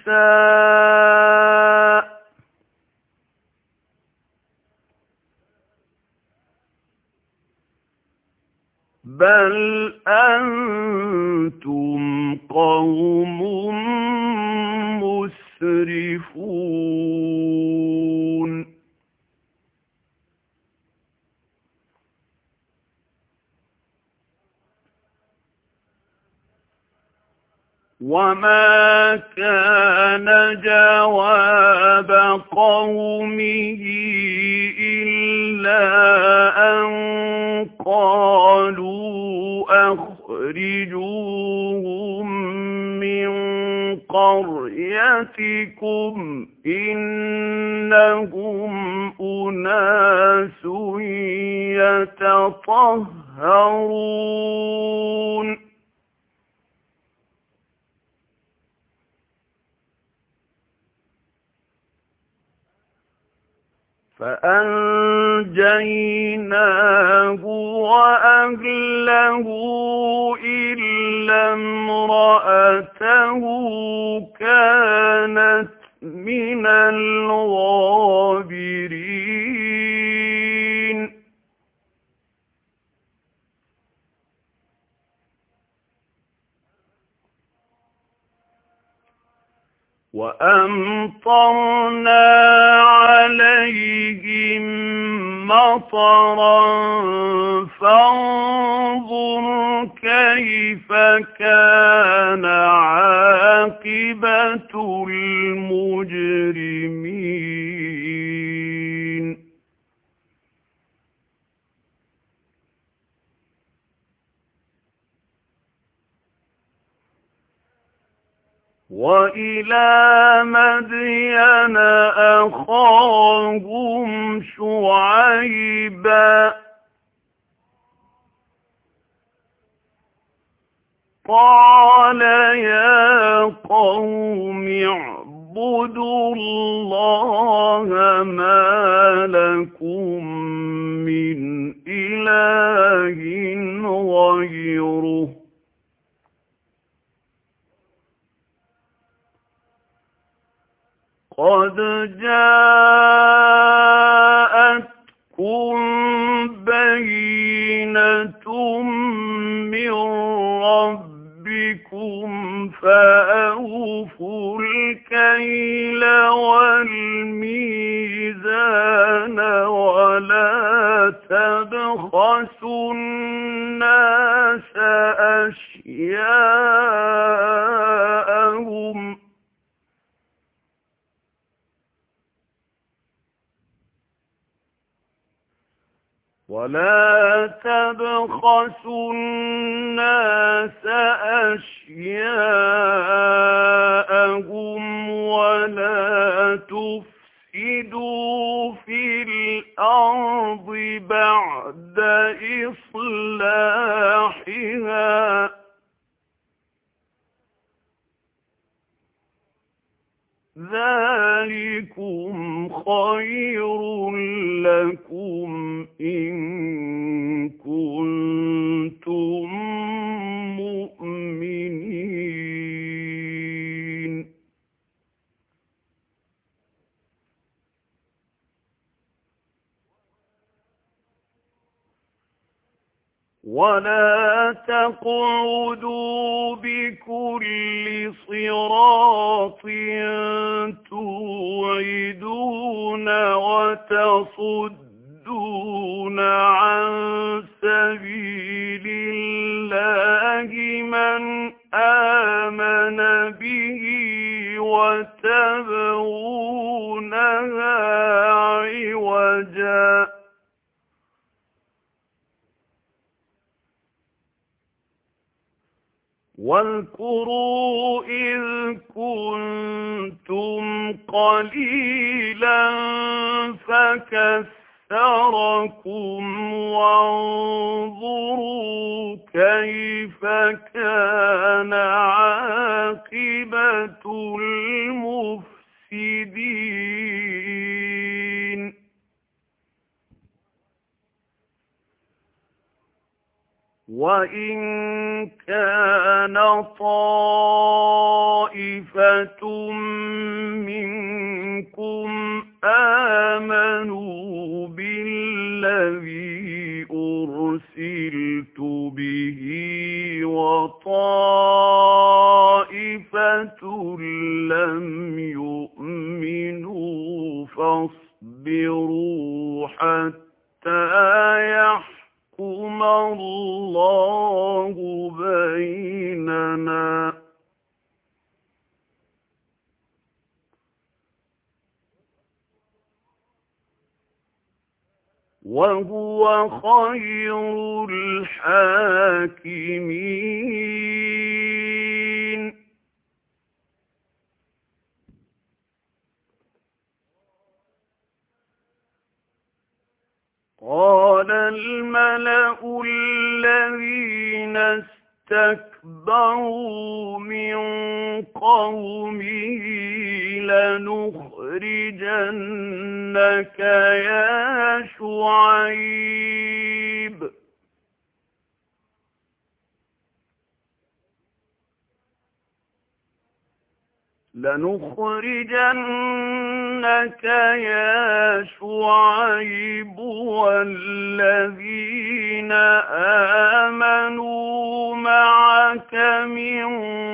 النِّسَاءِ بَلْ أَنْتُمْ قَوْمٌ مُسْرِفُونَ وَمَا كَانَ جَوَابَ قَوْمِهِ إِلَّا أَن قَالُوا أَخْرِجُوهُم مِّن قَرْيَتِكُمْ إِنَّهُمْ أُنَاسٌ يَتَطَهَّرُونَ فَأَنجَيْنَاهُ وَأَهْلَهُ إِلَّا امْرَأَتَهُ كَانَتْ مِنَ الْغَابِرِينَ وَأَمْطَرْنَا عَلَيْهِم مَّطَرًا فَانظُرْ كَيْفَ كَانَ عَاقِبَةُ الْمُجْرِمِينَ وَإِلَىٰ مَدْيَنَ أَخَاهُمْ شُعَيْبًا قَالَ يَا قَوْمِ اعْبُدُوا اللَّهَ مَا لَكُم مِّنْ إِلَٰهٍ غَيْرُهُ قَدْ جَاءَتْكُم بَيِّنَةٌ مِّن رَّبِّكُمْ فَأَوْفُوا الْكَيْلَ وَالْمِيزَانَ وَلَا تَبْخَسُوا النَّاسَ أَشْيَاءَهُمْ وَلَا تَبْخَسُوا النَّاسَ أَشْيَاءَهُمْ وَلَا تُفْسِدُوا فِي الْأَرْضِ بَعْدَ إِصْلَاحِهَا ذَلِكُمْ خَيْرٌ لَّكُمْ إِن كُنتُم مُّؤْمِنِينَ وَلَا تَقْعُدُوا بِكُلِّ صِرَاطٍ تُوعِدُونَ وَتَصُدُّونَ عَن سَبِيلِ اللَّهِ مَنْ آمَنَ بِهِ وَتَبْغُونَهَا عِوَجًا وَاذْكُرُوا إِذْ كُنتُمْ قَلِيلًا فَكَثَّرَكُمْ وَانظُرُوا كَيْفَ كَانَ عَاقِبَةُ الْمُفْسِدِينَ وَإِنْ كَانَ طَائِفَةٌ مِنْكُمْ آمَنُوا بِالَّذِي أُرْسِلْتُ بِهِ وَطَائِفَةٌ لَمْ يُؤْمِنُوا فَاصْبِرُوا حَتَّى يَحْكُمَ اللَّهُ بَيْنَنَا ۚ وَهُوَ خَيْرُ الْحَاكِمِينَ. قَالَ الْمَلَأُ الَّذِينَ اسْتَكْبَرُوا مِنْ قَوْمِهِ لَنُخْرِجَنَّكَ يَا شُعَيْبُ لَنُخْرِجَنَّكَ يَا شُعَيْبُ وَالَّذِينَ آمَنُوا مَعَكَ مِنْ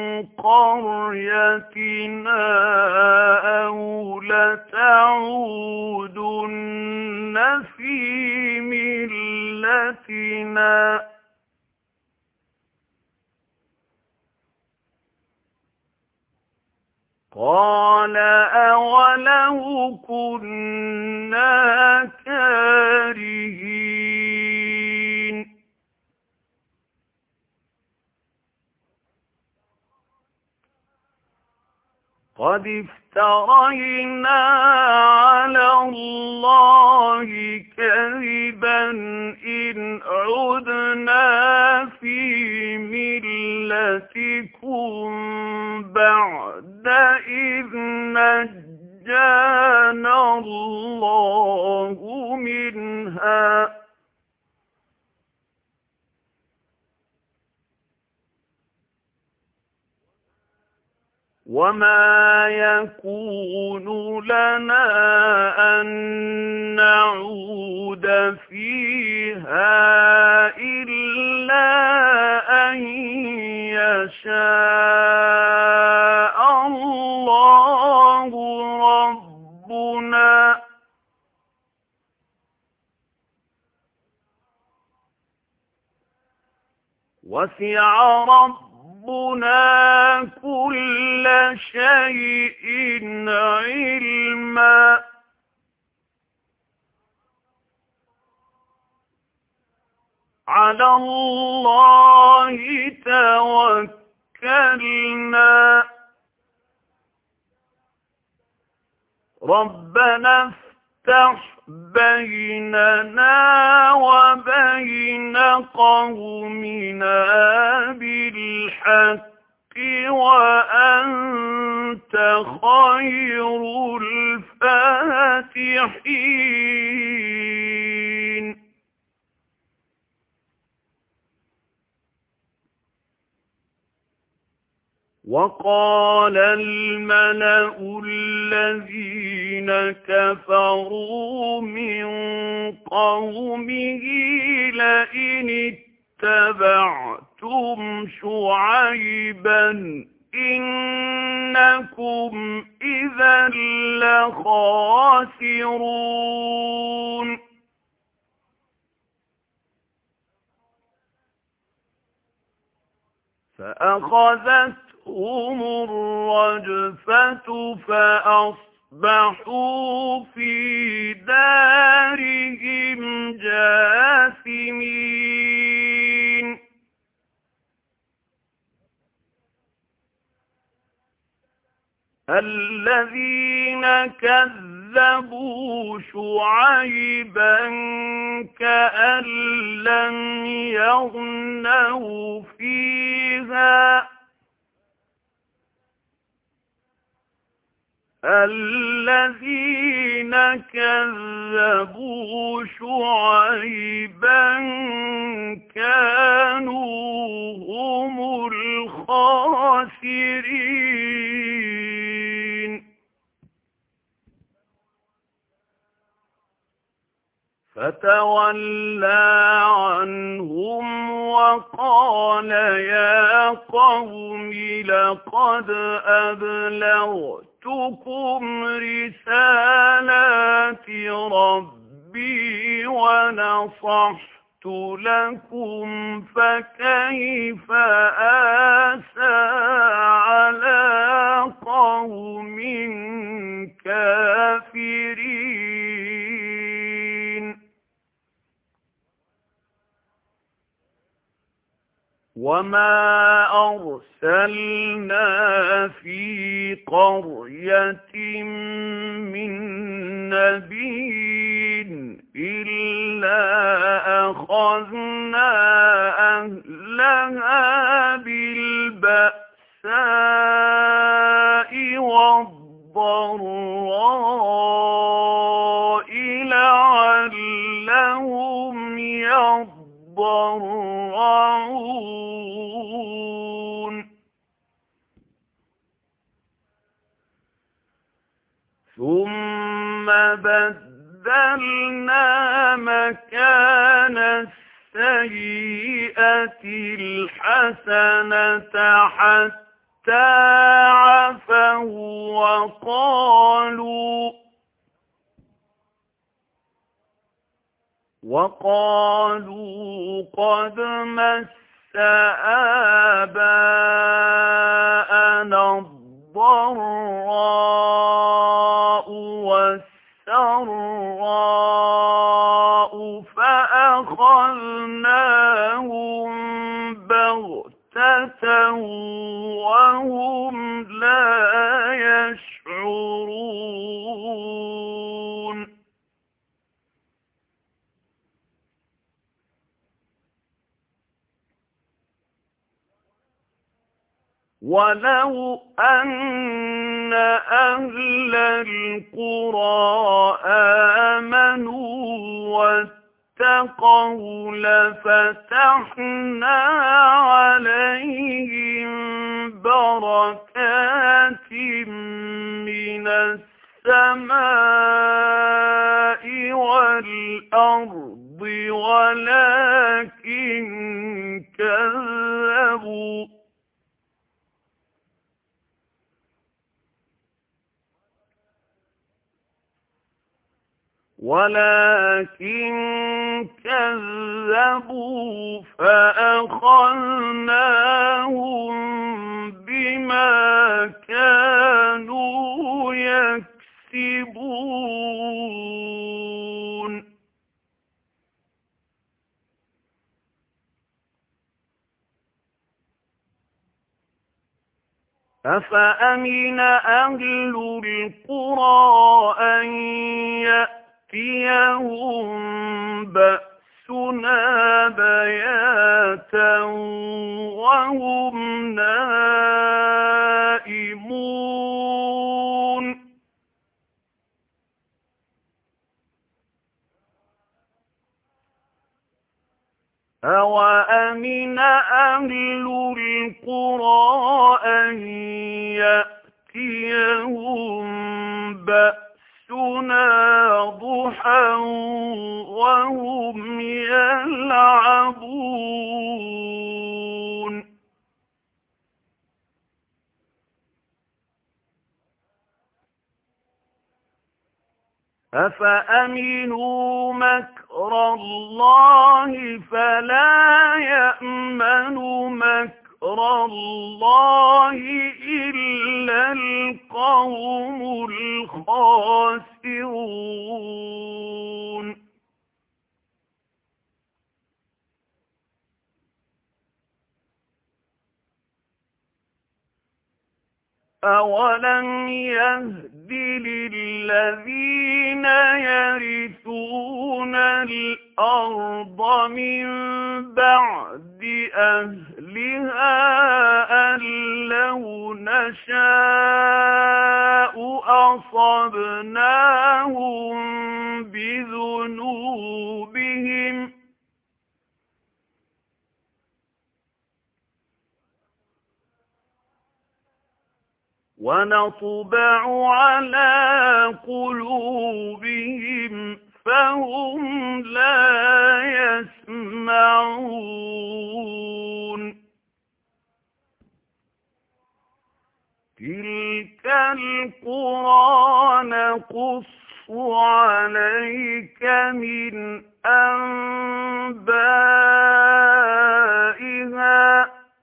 قَرْيَتِنَا أَوْ لَتَعُودُنَّ فِي مِلَّتِنَا ۚ قَالَ أَوَلَوْ كُنَّا كَارِهِينَ قَدِ افْتَرَيْنَا عَلَى اللَّهِ كَذِبًا إِنْ عُدْنَا فِي مِلَّتِكُمْ بَعْدَ إِذْ نَجَّانَا اللَّهُ مِنْهَا ۚ وَمَا يَكُونُ لَنَا أَن نَّعُودَ فِيهَا إِلَّا أَن يَشَاءَ اللَّهُ رَبُّنَا ۚ وَسِعَ رَبُّنَا كُلَّ شَيْءٍ عِلْمًا ۚ عَلَى اللَّهِ تَوَكَّلْنَا ۚ رَبَّنَا افْتَحْ بَيْنَنَا وَبَيْنَ قَوْمِنَا بِالْحَقِّ وَأَنْتَ خَيْرُ الْفَاتِحِينَ. وَقَالَ الْمَلَأُ الَّذِينَ كَفَرُوا مِنْ قَوْمِهِ لَئِنِ اتَّبَعْتُمْ شُعَيْبًا إِنَّكُمْ إِذًا لَخَاسِرُونَ. فَأَخَذَتْهُمُ الرَّجْفَةُ فَأَصْبَحُوا فِي دَارِهِمْ جَاثِمِينَ. الَّذِينَ كَذَّبُوا شُعَيْبًا كَأَن لَّمْ يَغْنَوْا فِيهَا الذين كذبوا شعيبا كانوا هم الخاسرين فتولى عنهم وقال يا قوم لقد أبلغتكم رسالات ربي ونصحت لكم فكيف آسى على قوم كافرين وما أرسلنا في قرية من نبي إلا أخذنا أهلها بالبأساء والضراء لعلهم يضرعون ثم بدلنا مكان السيئة الحسنة حتى عفوا وقالوا وقالوا قد مس آباءنا الضراء والسراء فأخذناهم بغتة وهم لا يشعرون ولو أن أهل القرى آمنوا واتقوا لفتحنا عليهم بركات من السماء والأرض ولكن كذبوا ولكن كذبوا فأخذناهم بما كانوا يكسبون أفأمن أهل القرى أن يأتيهم بأسنا بياتا وهم نائمون أوأمن أهل القرى أن يأتيهم بأسنا ضحى وهم يلعبون أفأمنوا مكر الله فلا يأمن مكر الله إلا القوم الخاسرون أولم يهد للذين يرثون الأرض من بعد أهلها أن لو نشاء أَصَبْنَاهُم بِذُنُوبِهِمْ وَنَطْبَعُ عَلَىٰ قُلُوبِهِمْ فَهُمْ لَا يَسْمَعُونَ تِلْكَ الْقُرَىٰ نَقُصُّ عَلَيْكَ مِنْ أَنبَائِهَا ۚ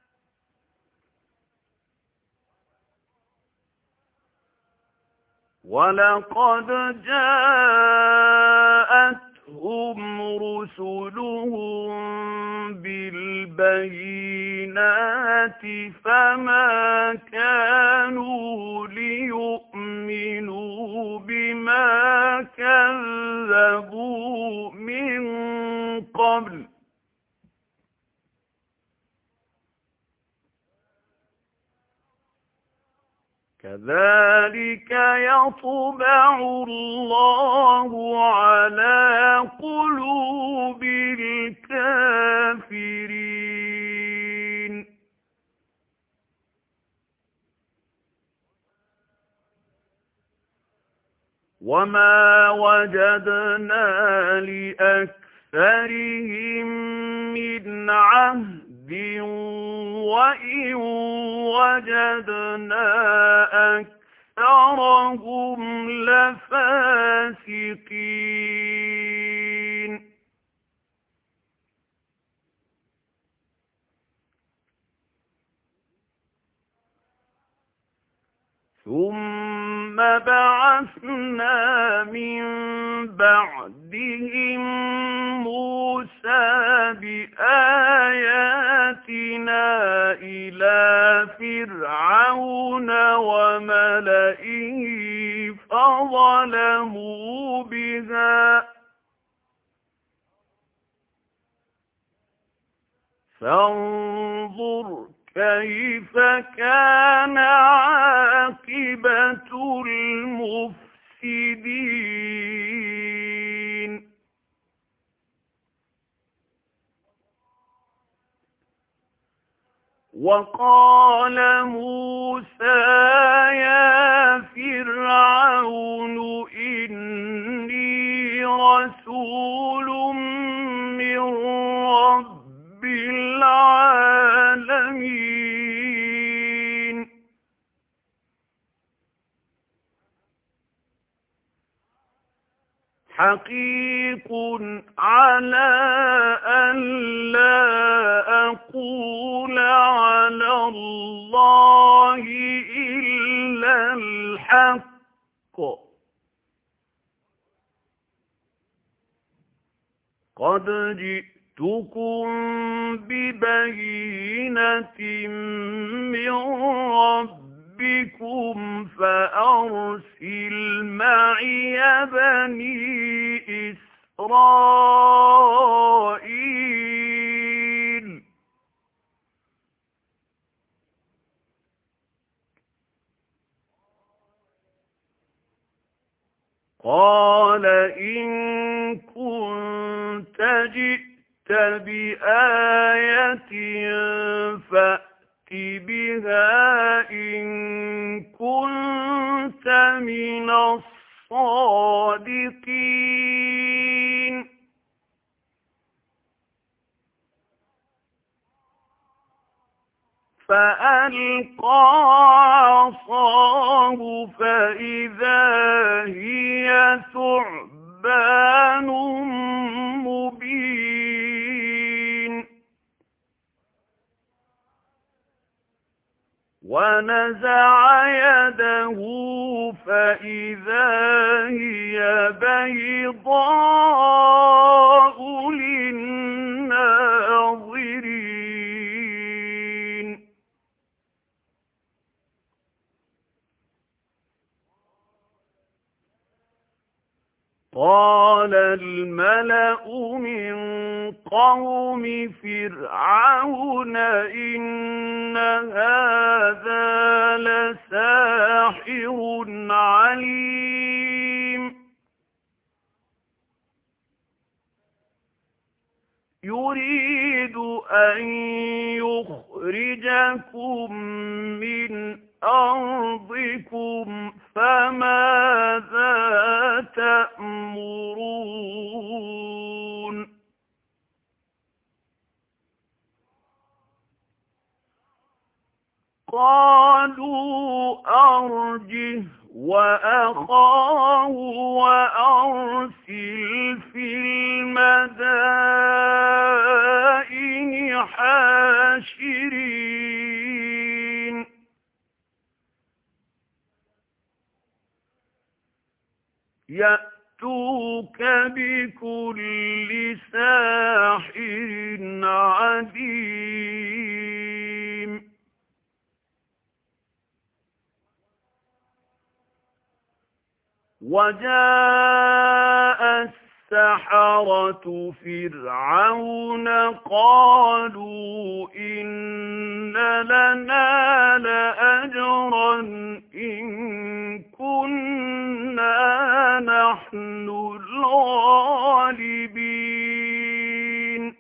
وَلَقَدْ جَاءَتْهُمْ رُسُلُهُم بِالْبَيِّنَاتِ فَمَا كَانُوا لِيُؤْمِنُوا بِمَا كَذَّبُوا مِن قَبْلُ ۚ كَذَٰلِكَ يَطْبَعُ اللَّهُ عَلَىٰ قُلُوبِ الْكَافِرِينَ وَمَا وَجَدْنَا لِأَكْثَرِهِم مِّنْ عَهْدٍ وَإِن وَجَدْنَا أَكْثَرَهُمْ لَفَاسِقِينَ ثُمَّ بَعَثْنَا مِن بَعْدِهِم مُّوسَىٰ بِآيَاتِنَا إِلَىٰ فِرْعَوْنَ وَمَلَئِهِ فَظَلَمُوا بِهَا ۖ فانظُرْ كَيْفَ كَانَ عَاقِبَةُ الْمُفْسِدِينَ وَقَالَ مُوسَىٰ يَا فِرْعَوْنُ إِنِّي رَسُولٌ مِّن رَّبِّ الْعَالَمِينَ حَقِيقٌ عَلَىٰ أَن لَّا أَقُولَ عَلَى اللَّهِ إِلَّا الْحَقَّ ۚ قَدْ جِئْتُكُم بِبَيِّنَةٍ مِّن رَّبِّكُمْ فَأَرْسِلْ مَعِيَ بَنِي إِسْرَائِيلَ قَالَ إِن كُنتَ جِئْتَ بِآيَةٍ فَأْتِ بِهَا إِن كُنتَ مِنَ الصَّادِقِينَ فَأَلْقَىٰ عَصَاهُ فَإِذَا هِيَ ثُعْبَانٌ مُّبِينٌ وَنَزَعَ يَدَهُ فَإِذَا هِيَ بَيْضَاءُ لِلنَّاظِرِينَ قَالَ الْمَلَأُ مِن قَوْمِ فِرْعَوْنَ إِنَّ هَٰذَا لَسَاحِرٌ عَلِيمٌ فماذا تأمرون قالوا أرجه وأخاه وأرسل في المدائن حاشرين يأتوك بكل ساحر عليم وجاء السحرة فرعون قالوا إن لنا لأجرا إن كنا نحن الغالبين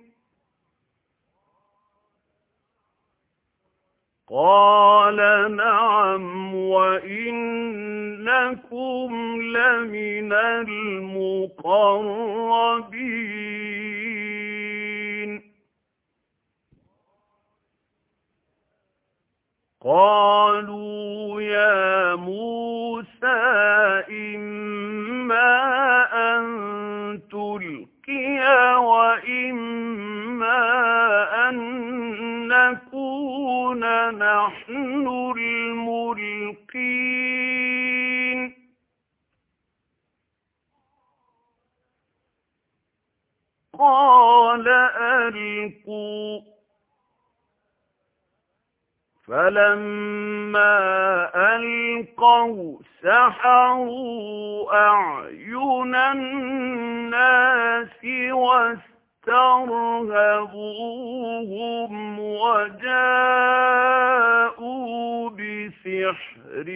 قال نعم وإنكم لمن المقربين قالوا يا موسى إما أن تلقي وإما أن نكون نحن الملقين قال ألقوا فلما ألقوا سحروا أعين الناس واسترهبوهم وجاءوا بسحر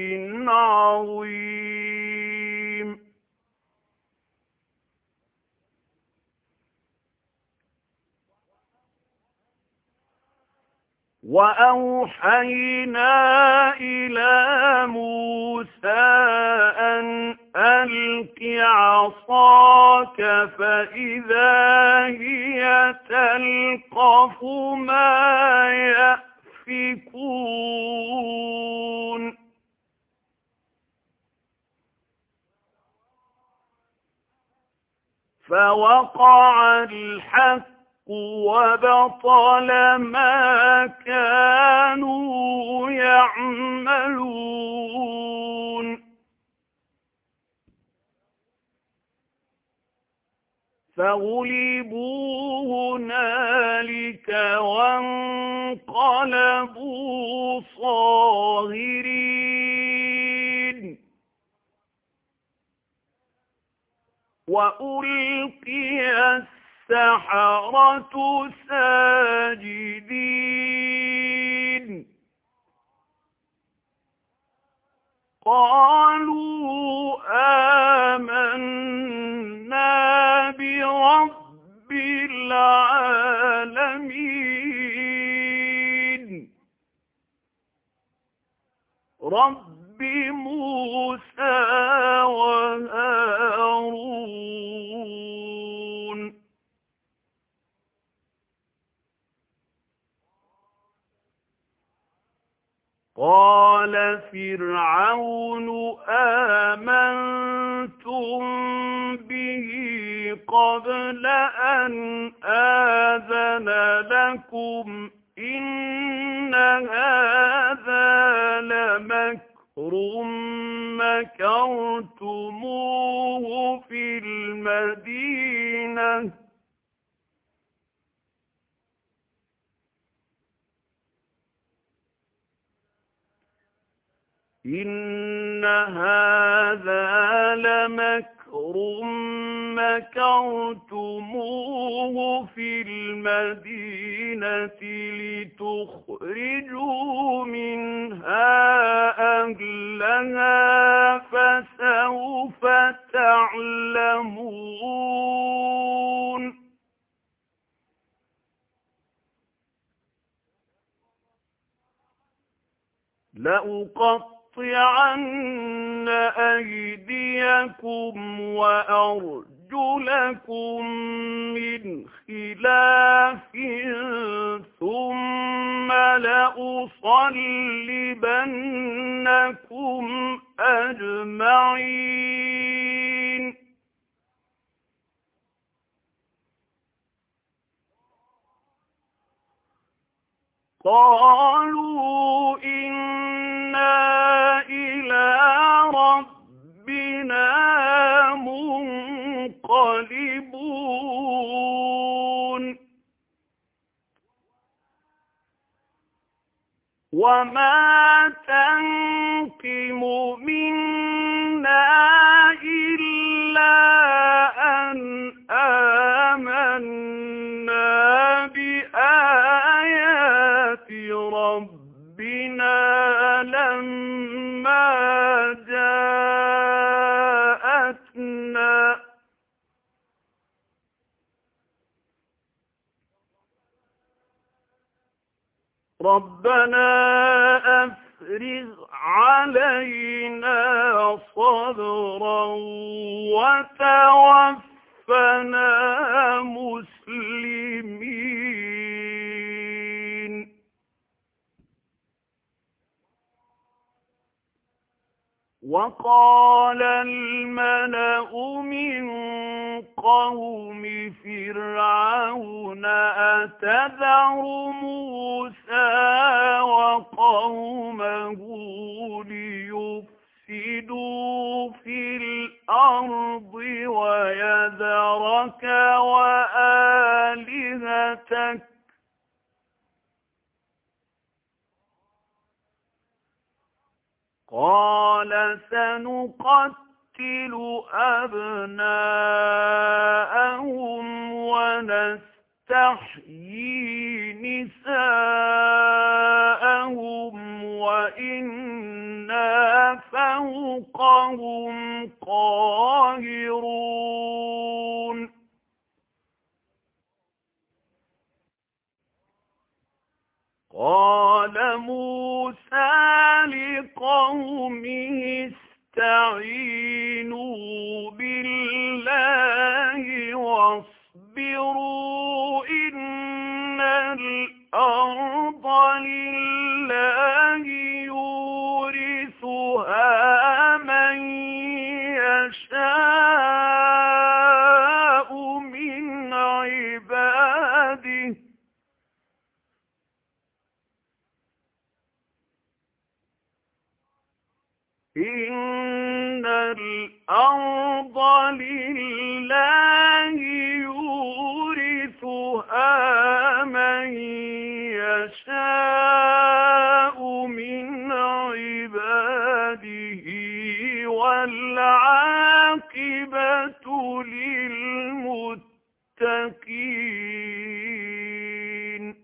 عظيم وأوحينا إلى موسى أن ألق عصاك فإذا هي تلقف ما يأفكون فوقع الحق وبطل ما كانوا يعملون فغلبوا هنالك وانقلبوا صاغرين وألقي السحرة ساجدين قالوا آمنا برب العالمين رب موسى وهارون قال فرعون آمنتم به قبل أن آذن لكم إن هذا لمكر مكرتموه في المدينة إن هذا لمكر مكرتموه في المدينة لتخرجوا منها أهلها فسوف تعلمون لأقطعن لَأُقَطِّعَنَّ أَيْدِيَكُمْ وَأَرْجُلَكُم مِّنْ خِلَافٍ ثُمَّ لَأُصَلِّبَنَّكُمْ أَجْمَعِينَ قَالُوا إِنَّا إِلَىٰ رَبِّنَا مُنقَلِبُونَ وَمَا تَنقِمُ مِنَّا إِلَّا أَنْ آمَنَّا بِآيَاتِ رَبِّنَا لَمَّا جَاءَتْنَا رَبَّنَا أَفْرِغْ عَلَيْنَا صَبْرًا وَتَوَفَّنَا مُسْلِمِينَ وَقَالَ الْمَلَأُ مِنْ قَوْمِ فِرْعَوْنَ أَتَذَرُ مُوسَىٰ وَقَوْمَهُ لِيُفْسِدُوا فِي الْأَرْضِ وَيَذَرَكَ وَآلِهَتَكَ قَالَ سَنُقَتِّلُ أَبْنَاءَهُمْ وَنَسْتَحْيِي نِسَاءَهُمْ وَإِنَّا فَوْقَهُمْ قَاهِرُونَ قَالَ مُوسَىٰ لِقَوْمِهِ اسْتَعِينُوا بِاللَّهِ وَاصْبِرُوا إِنَّ الْأَرْضَ لِلَّهِ يُورِثُهَا مَن يَشَاءُ مِنْ عِبَادِهِ إِنَّ الْأَرْضَ لِلَّهِ يُورِثُهَا مَن يَشَاءُ مِنْ عِبَادِهِ وَالْعَاقِبَةُ لِلْمُتَّقِينَ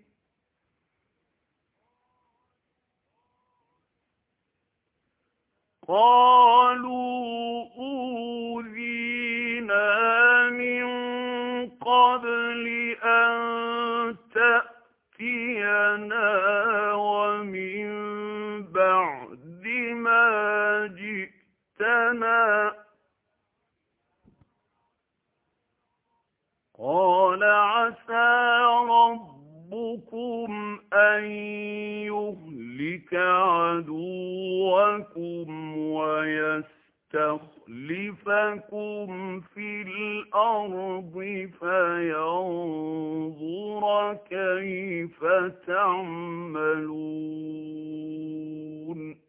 قَالُوا أُوذِينَا مِن قَبْلِ أَن تَأْتِيَنَا وَمِن بَعْدِ مَا جِئْتَنَا قَالَ عَسَىٰ رَبُّكُمْ أَن يُهْلِكَ عَدُوَّكُمْ وَيَسْتَخْلِفَكُمْ فِي الْأَرْضِ فَيَنظُرَ كَيْفَ تَعْمَلُونَ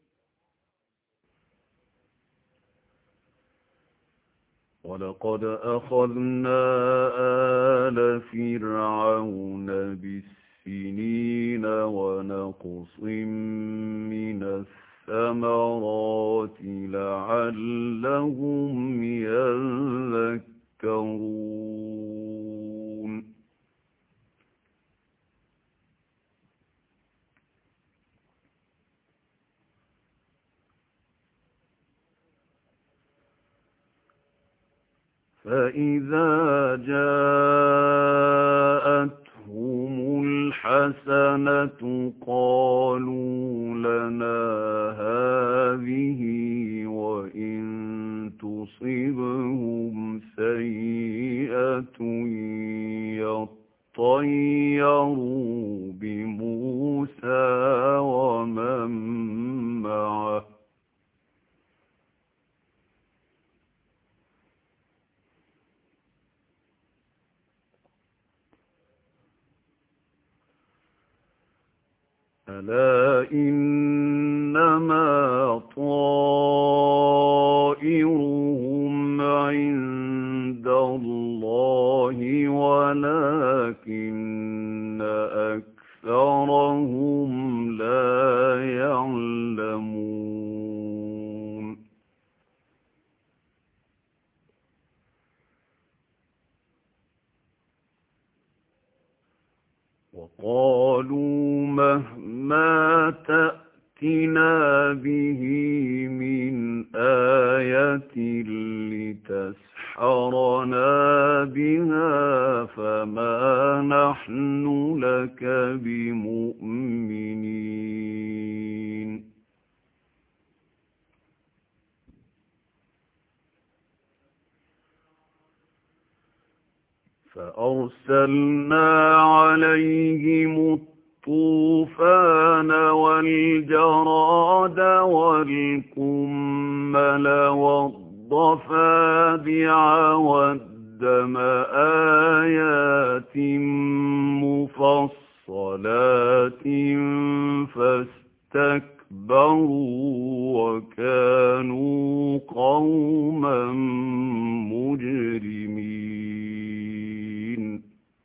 وَلَقَدْ أَخَذْنَا آلَ فِرْعَوْنَ بِالسِّنِينَ وَنَقْصٍ مِّنَ الثَّمَرَاتِ لَعَلَّهُمْ يَذَّكَّرُونَ فَإِذَا جَاءَتْهُمُ الْحَسَنَةُ الْحَسَنَةُ قَالُوا لَنَا هَٰذِهِ وَإِن تُصِبْهُمْ سَيِّئَةٌ يَطَّيَّرُوا بِمُوسَىٰ وَمَن مَّعَهُ ۗ أَلَا إِنَّمَا طَائِرُهُمْ عِندَ اللَّهِ وَلَٰكِنَّ أَكْثَرَهُمْ لَا يَعْلَمُونَ وَقَالُوا مَهْمَا تَأْتِنَا بِهِ مِنْ آيَةٍ لِتَسْحَرَنَا بِهَا فَمَا نَحْنُ لَكَ بِمُؤْمِنِينَ فَأَرْسَلْنَا عَلَيْهِمُ الطُّوفَانَ وَالْجَرَادَ وَالْقُمَّلَ وَالضَّفَادِعَ وَالدَّمَ آيَاتٍ مُفَصَّلَاتٍ فَاسْتَكْبَرُوا وَكَانُوا قَوْمًا مُجْرِمِينَ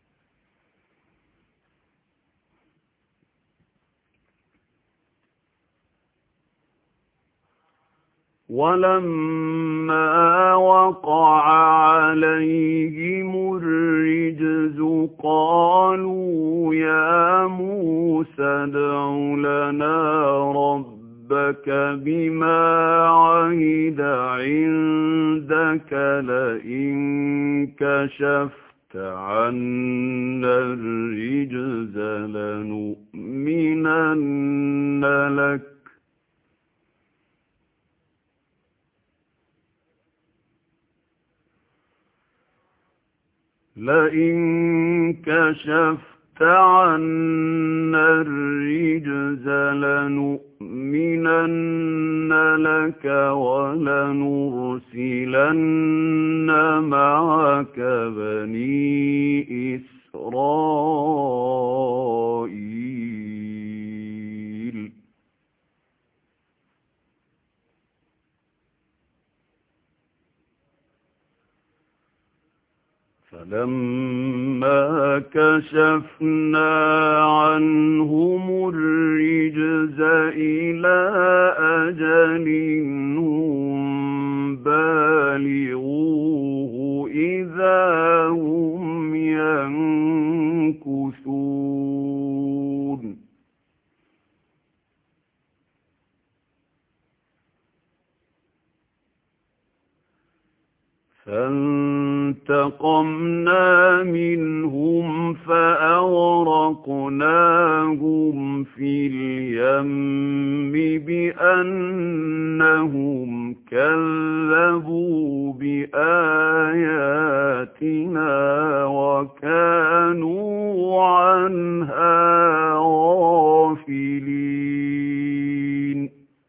وَلَمَّا وَقَعَ عَلَيْهِمُ الرِّجْزُ قَالُوا يَا مُوسَى ادْعُ لَنَا رَبَّكَ بِمَا عَهِدَ عِندَكَ لَئِن كَشَفْتَ عَنَّا الرِّجْزَ لَنُؤْمِنَنَّ لَكَ لئن كشفت عنا الرجز لنؤمنن لك ولنرسلن معك بني إسرائيل فَلَمَّا كَشَفْنَا عَنْهُمُ الرِّجْزَ إِلَىٰ أَجَلٍ هُم بَالِغُوهُ إِذَا هُمْ يَنكُثُونَ فَانتَقَمْنَا مِنْهُمْ فَأَغْرَقْنَاهُمْ فِي الْيَمِّ بِأَنَّهُمْ كَذَّبُوا بِآيَاتِنَا وَكَانُوا عَنْهَا غَافِلِينَ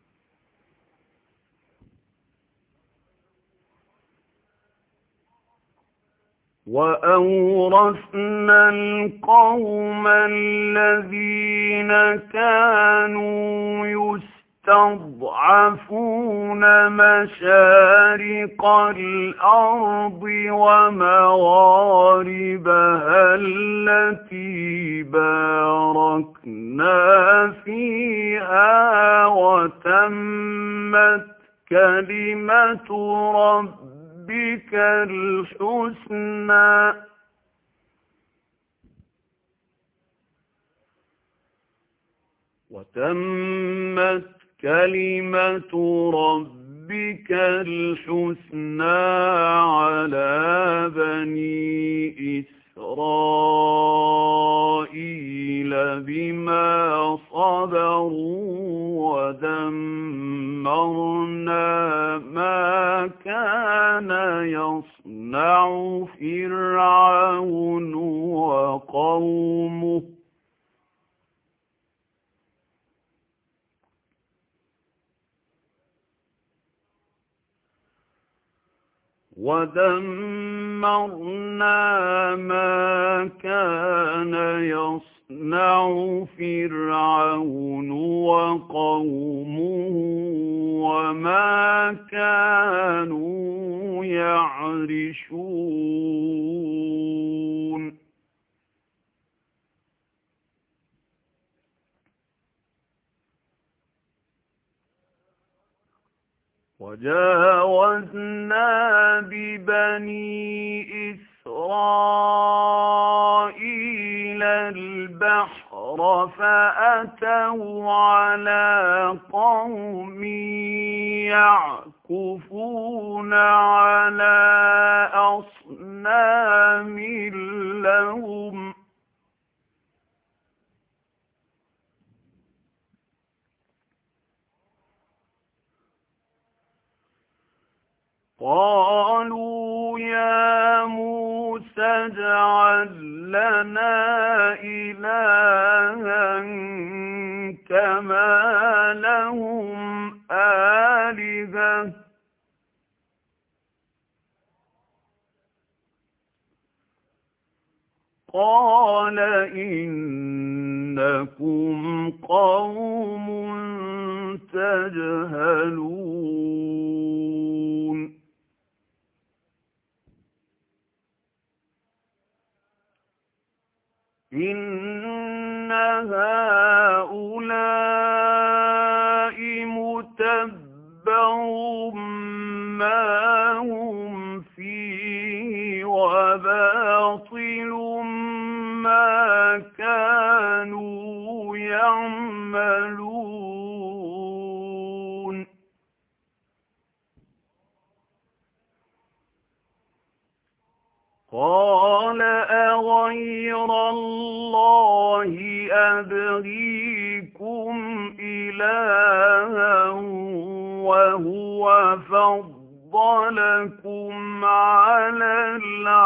وَأَوْرَثْنَا الْقَوْمَ الَّذِينَ كَانُوا يُسْتَضْعَفُونَ مَشَارِقَ الْأَرْضِ وَمَغَارِبَهَا الَّتِي بَارَكْنَا فِيهَا وَتَمَّتْ كَلِمَةُ رَبِّكَ رَبِّكَ الْحُسْنَى وَتَمَّتْ كَلِمَةُ رَبِّكَ الْحُسْنَى عَلَى بَنِي إِسْرَائِيلَ إسرائيل بما صبروا ودمرنا ما كان يصنع فرعون وقومه ودمرنا ما كان يصنع فرعون وقومه وما كانوا يعرشون وجاوزنا ببني إسرائيل البحر فأتوا على قوم يعكفون على أصنام لهم قالوا يا موسى اجعل لنا إلها كما لهم آلهة قال إنكم قوم تجهلون إن هؤلاء متبر ما هم فيه وباطل ما كانوا يعملون قال أغير الله أبغيكم إلها وهو فضلكم على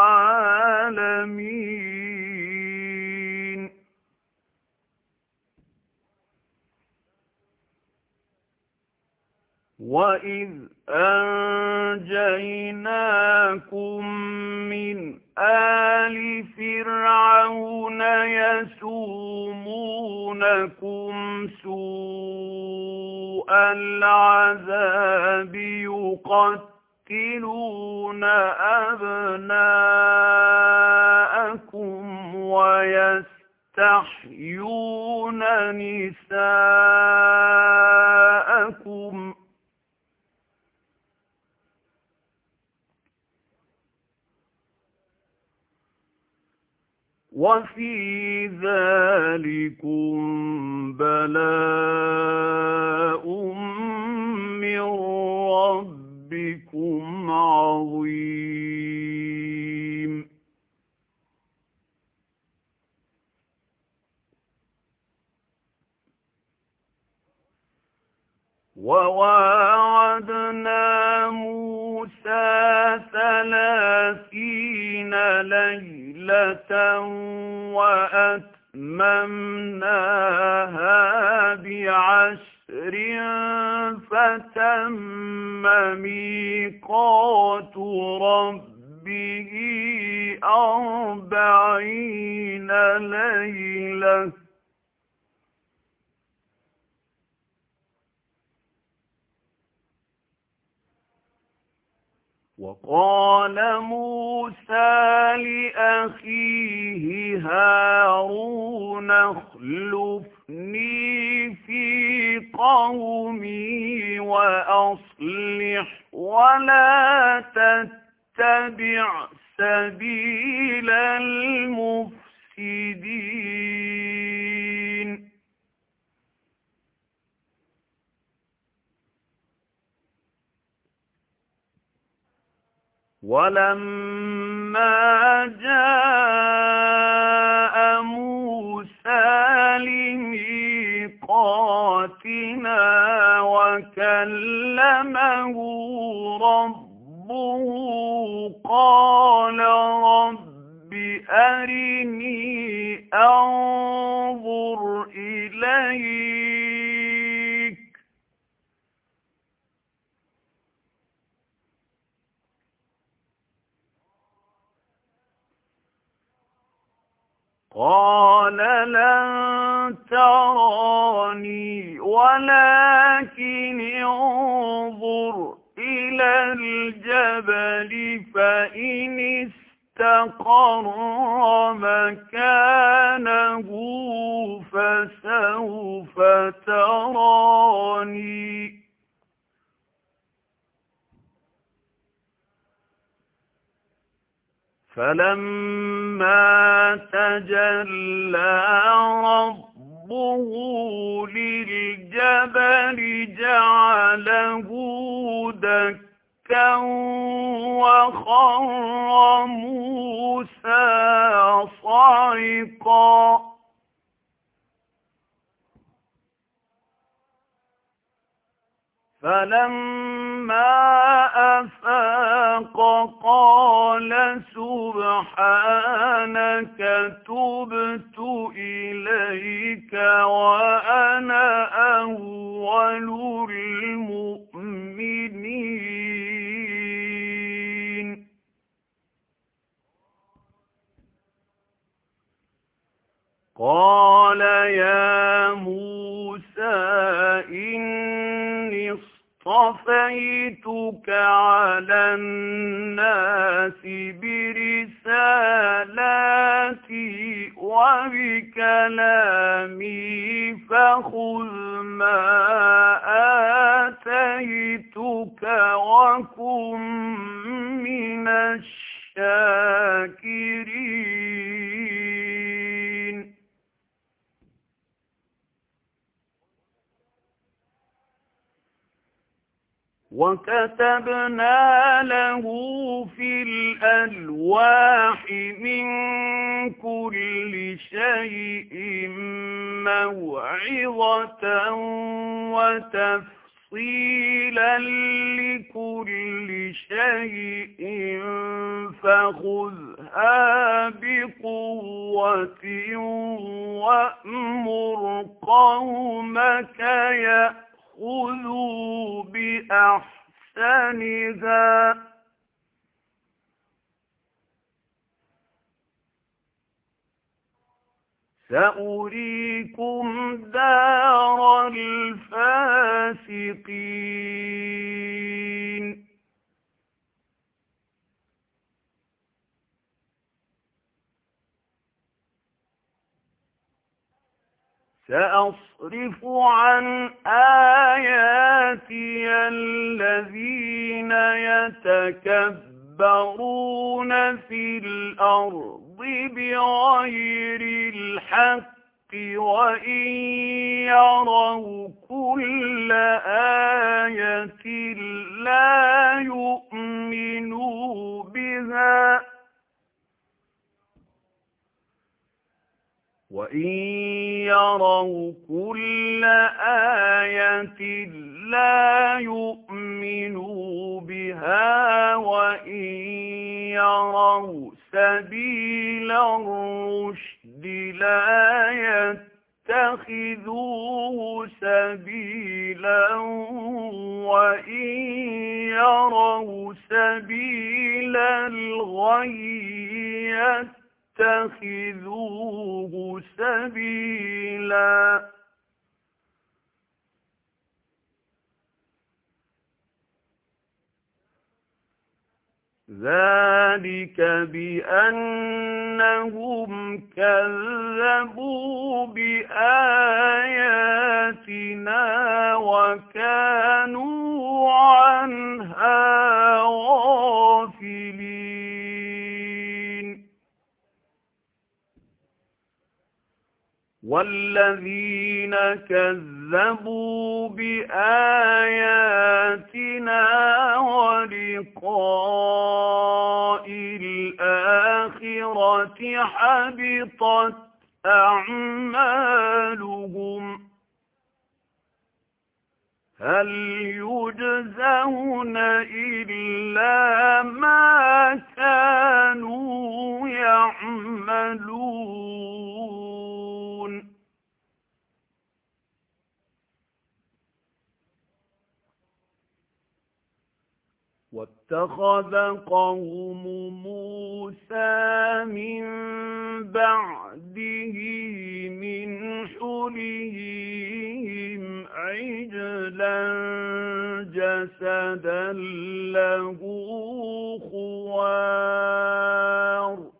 العالمين وَإِذْ أَنْجَيْنَاكُمْ مِنْ آلِ فِرْعَوْنَ يَسُومُونَكُمْ سُوءَ الْعَذَابِ يُقَتِّلُونَ أَبْنَاءَكُمْ وَيَسْتَحْيُونَ نِسَاءَكُمْ وَفِي ذَلِكُمْ بَلَاءٌ مِّن رَّبِّكُمْ عَظِيمٌ وَوَاعَدْنَا مُوسَىٰ ثَلَاثِينَ لَيْلَةً وَأَتْمَمْنَاهَا بِعَشْرٍ فَتَمَّ مِيقَاتُ رَبِّهِ أَرْبَعِينَ لَيْلَةً وَقَالَ مُوسَىٰ لِأَخِيهِ هَارُونَ اخْلُفْنِي فِي قَوْمِي وَأَصْلِحْ وَلَا تَتَّبِعْ سَبِيلَ الْمُفْسِدِينَ وَلَمَّا جَاءَ مُوسَىٰ وكلمه ربه قال رب أرني أنظر إليك قال لن تراني ولكن انظر إلى الجبل فإن استقر مكانه فسوف تراني فلما تجلى ربه للجبل جعله دكا وخر موسى صعقا فلما أفاق قال سبحانك تبت إليك وأنا أول المؤمنين قال يا موسى إني اصطفيتك على الناس برسالاتي وبكلامي فخذ ما آتيتك وكن من الشاكرين وكتبنا له في الألواح من كل شيء موعظة وتفصيلا لكل شيء فخذها بقوة وأمر قومك يأخذوا خذوا بأحسنها سأريكم دار الفاسقين سأصرف عن آياتي الذين يتكبرون في الأرض بغير الحق وإن يروا كل آية لا يؤمنوا بها وإن يروا كل آية لا يؤمنوا بها وإن يروا سبيل الرشد لا يتخذوه سبيلا وإن يروا سبيل الغي يتخذوه سبيلا ذلك بأنهم كذبوا بآياتنا وكانوا عنها غافلين والذين كذبوا بآياتنا ولقاء الآخرة حبطت أعمالهم هل يجزون إلا ما كانوا يعملون واتخذ قوم موسى من بعده من حليهم عجلا جسدا له خوار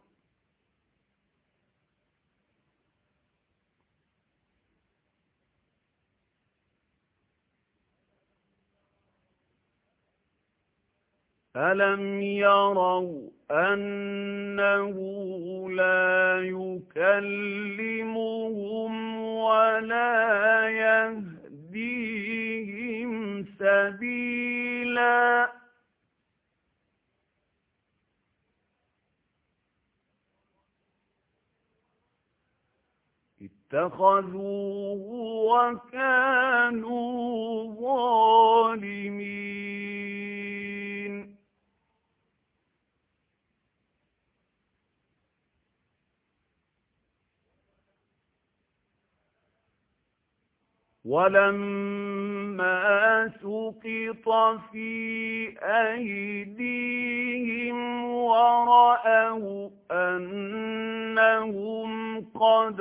ألم يروا أنه لا يكلمهم ولا يهديهم سبيلا اتخذوه وكانوا ظالمين ولما سقط في أيديهم ورأوا أنهم قد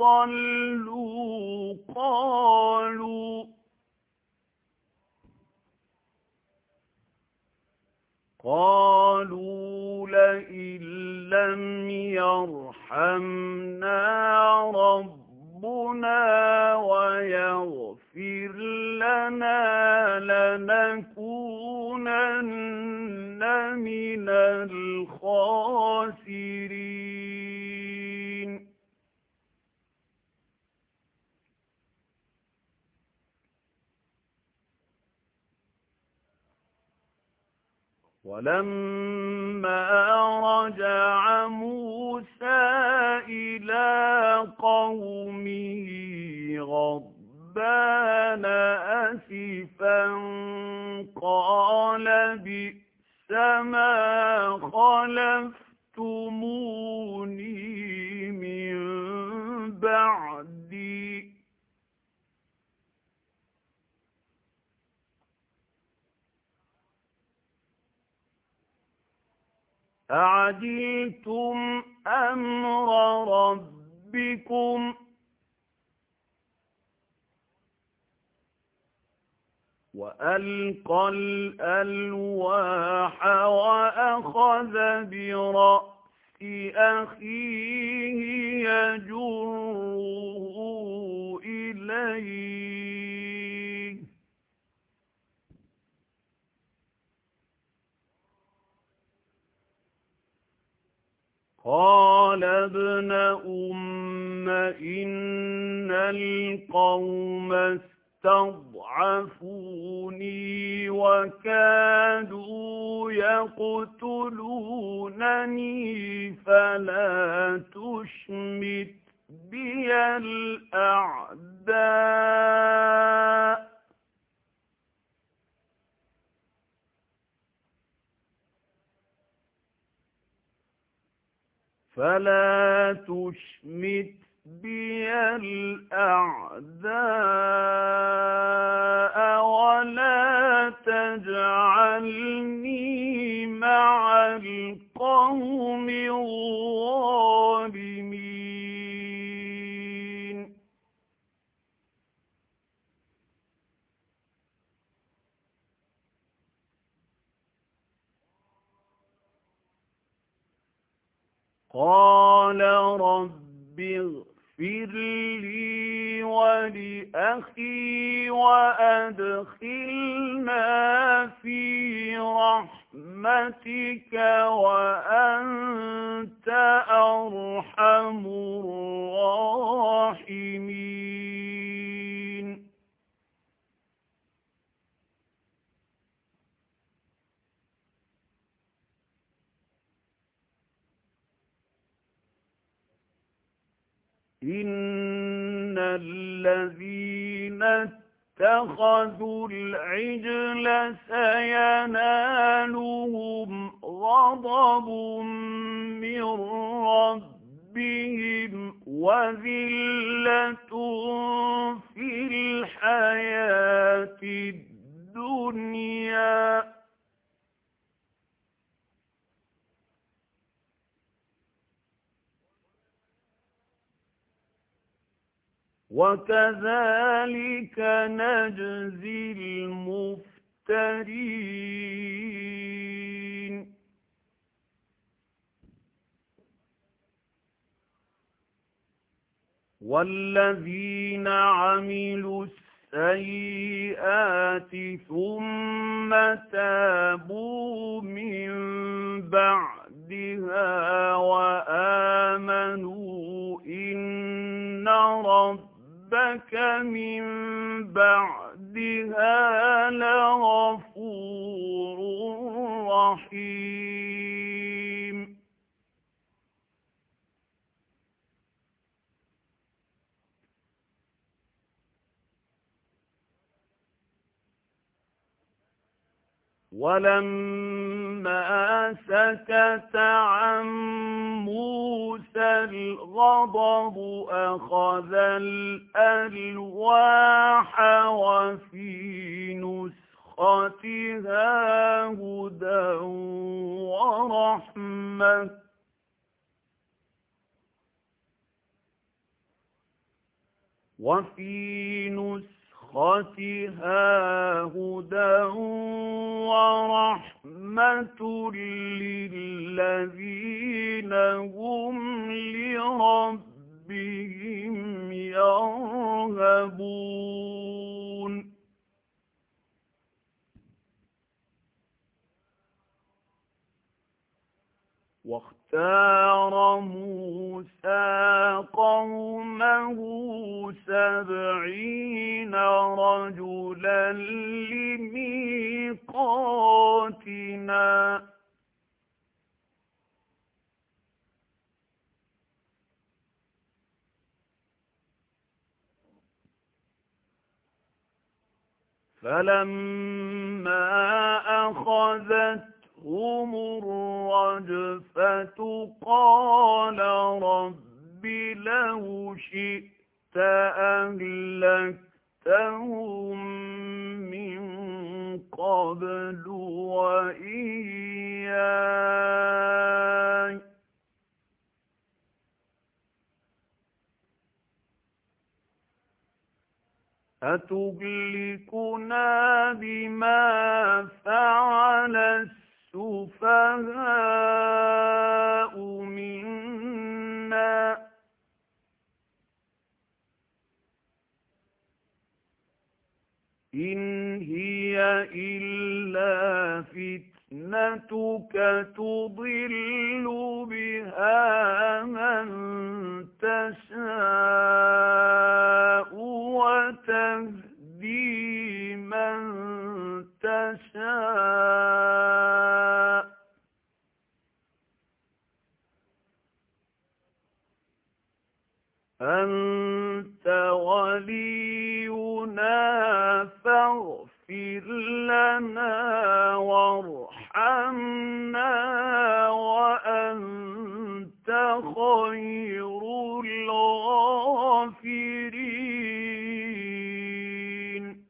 ضلوا قالوا قالوا لئن لم يرحمنا ربنا ويغفر لنا لنكونن من الخاسرين ولما رجع موسى إلى قومه غضبان أسفا قال بئس ما خلفتموني من بعدي أعجلتم أمر ربكم وألقى الألواح وأخذ برأس أخيه يجره إليه قال ابن أم إن القوم استضعفوني وكادوا يقتلونني فلا تشمت بي الأعداء فلا تشمت بي الأعداء ولا تجعلني مع القوم الظالمين قال رب اغفر لي ولأخي وأدخلنا في رحمتك وأنت أرحم الراحمين إن الذين اتخذوا العجل سينالهم غضب من ربهم وذلة في الحياة الدنيا وكذلك نجزي المفترين والذين عملوا السيئات ثم تابوا من بعدها وآمنوا إن ربك من بعدها لغفور رحيم ولما سكت عن موسى الغضب أخذ الألواح وفي نسختها هدى ورحمة وفي نسختها هدى ورحمة للذين هم لربهم يرهبون واختار موسى قومه سبعين رجلا لميقاتنا فلما أخذت هم الرجفة قال رب لو شئت أهلكتهم من قبل وإياي أتهلكنا بما فعل السفهاء منا إن هي إلا فتنتك تضل بها من تشاء وتهدي من تشاء أنت ولينا فاغفر لنا وارحمنا وأنت خير الغافرين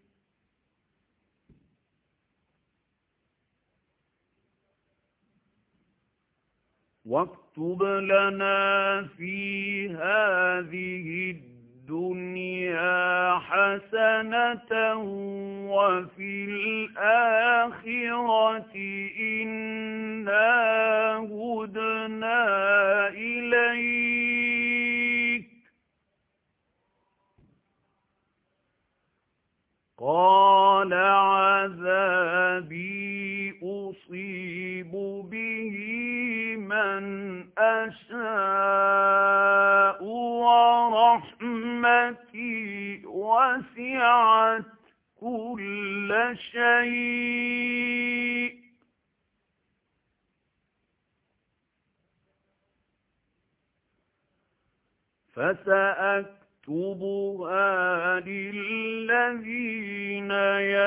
واكتب لنا في هذه الدنيا حسنة وفي الآخرة إنا هدنا إليك قال عذابي أصيب به من أشاء ورحمتي وسعت كل شيء فسأكتبها نكتبها للذين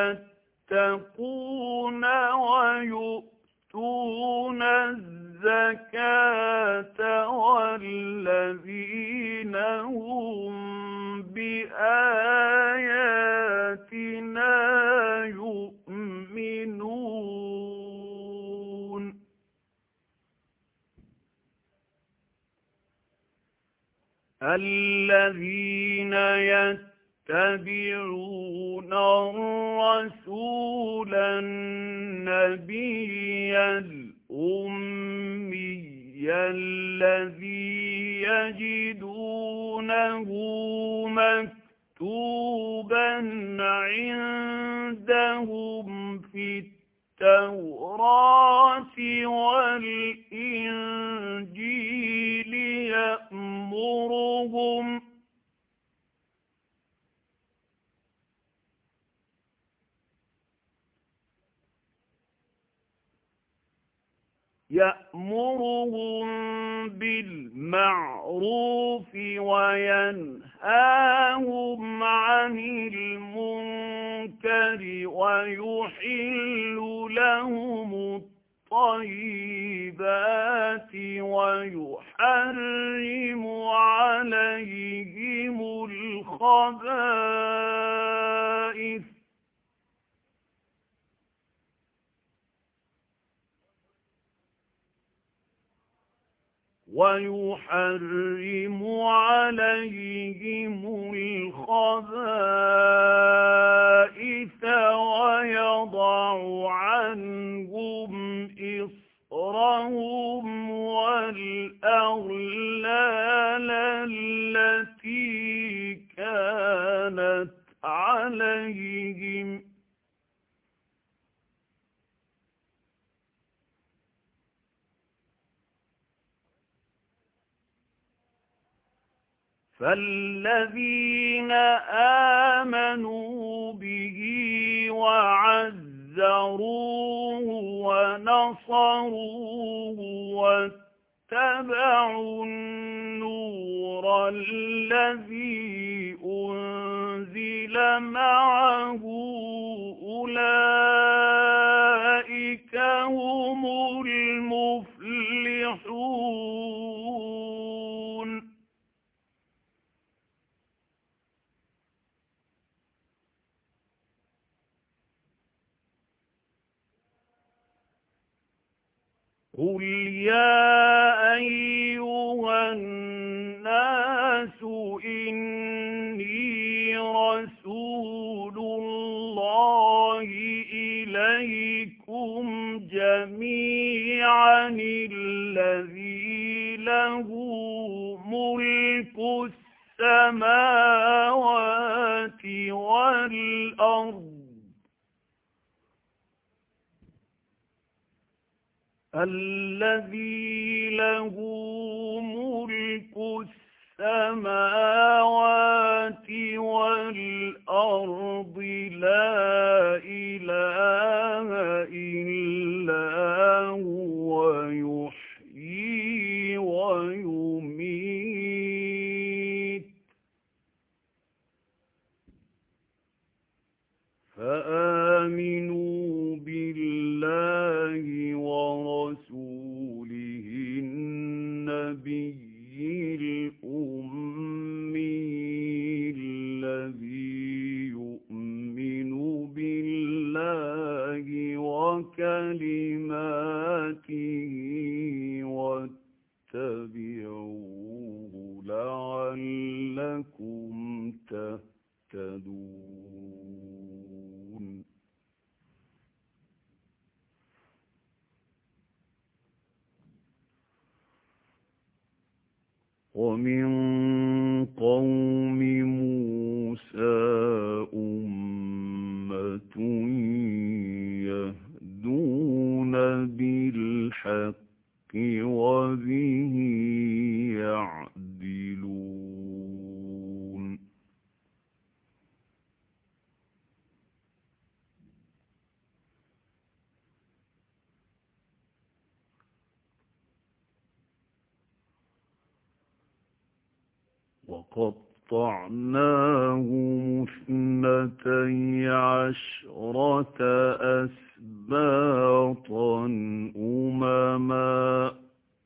يتقون ويؤتون الزكاة والذين هم بآياتنا يؤمنون الذين يتبعون الرسول النبي الأمي الذي يجدونه مكتوبا عندهم في التوراة والإنجيل يأمرهم يأمرهم بالمعروف وينهاهم عن المنكر ويحل لهم الطيبات ويحرم عليهم الخبائث ويحرم عليهم الخبائث ويضع عنهم إصرهم والأغلال التي كانت عليهم فالذين آمنوا به وعزروه ونصروه واتبعوا النور الذي أنزل معه أولئك هم المفلحون قل يا أيها الناس إني رسول الله إليكم جميعا الذي له ملك السماوات والأرض الذي له ملك السماوات والأرض لا إله إلا هو يحيي ويميت فآمنوا بالله ورسوله النبي الأمي الذي يؤمن بالله وكلماته واتبعوه لعلكم تهتدون ومن قوم موسى أمة يهدون بالحق وبه يعدلون وقد وقطعناهم اثنتي عشرة أسباطا أمما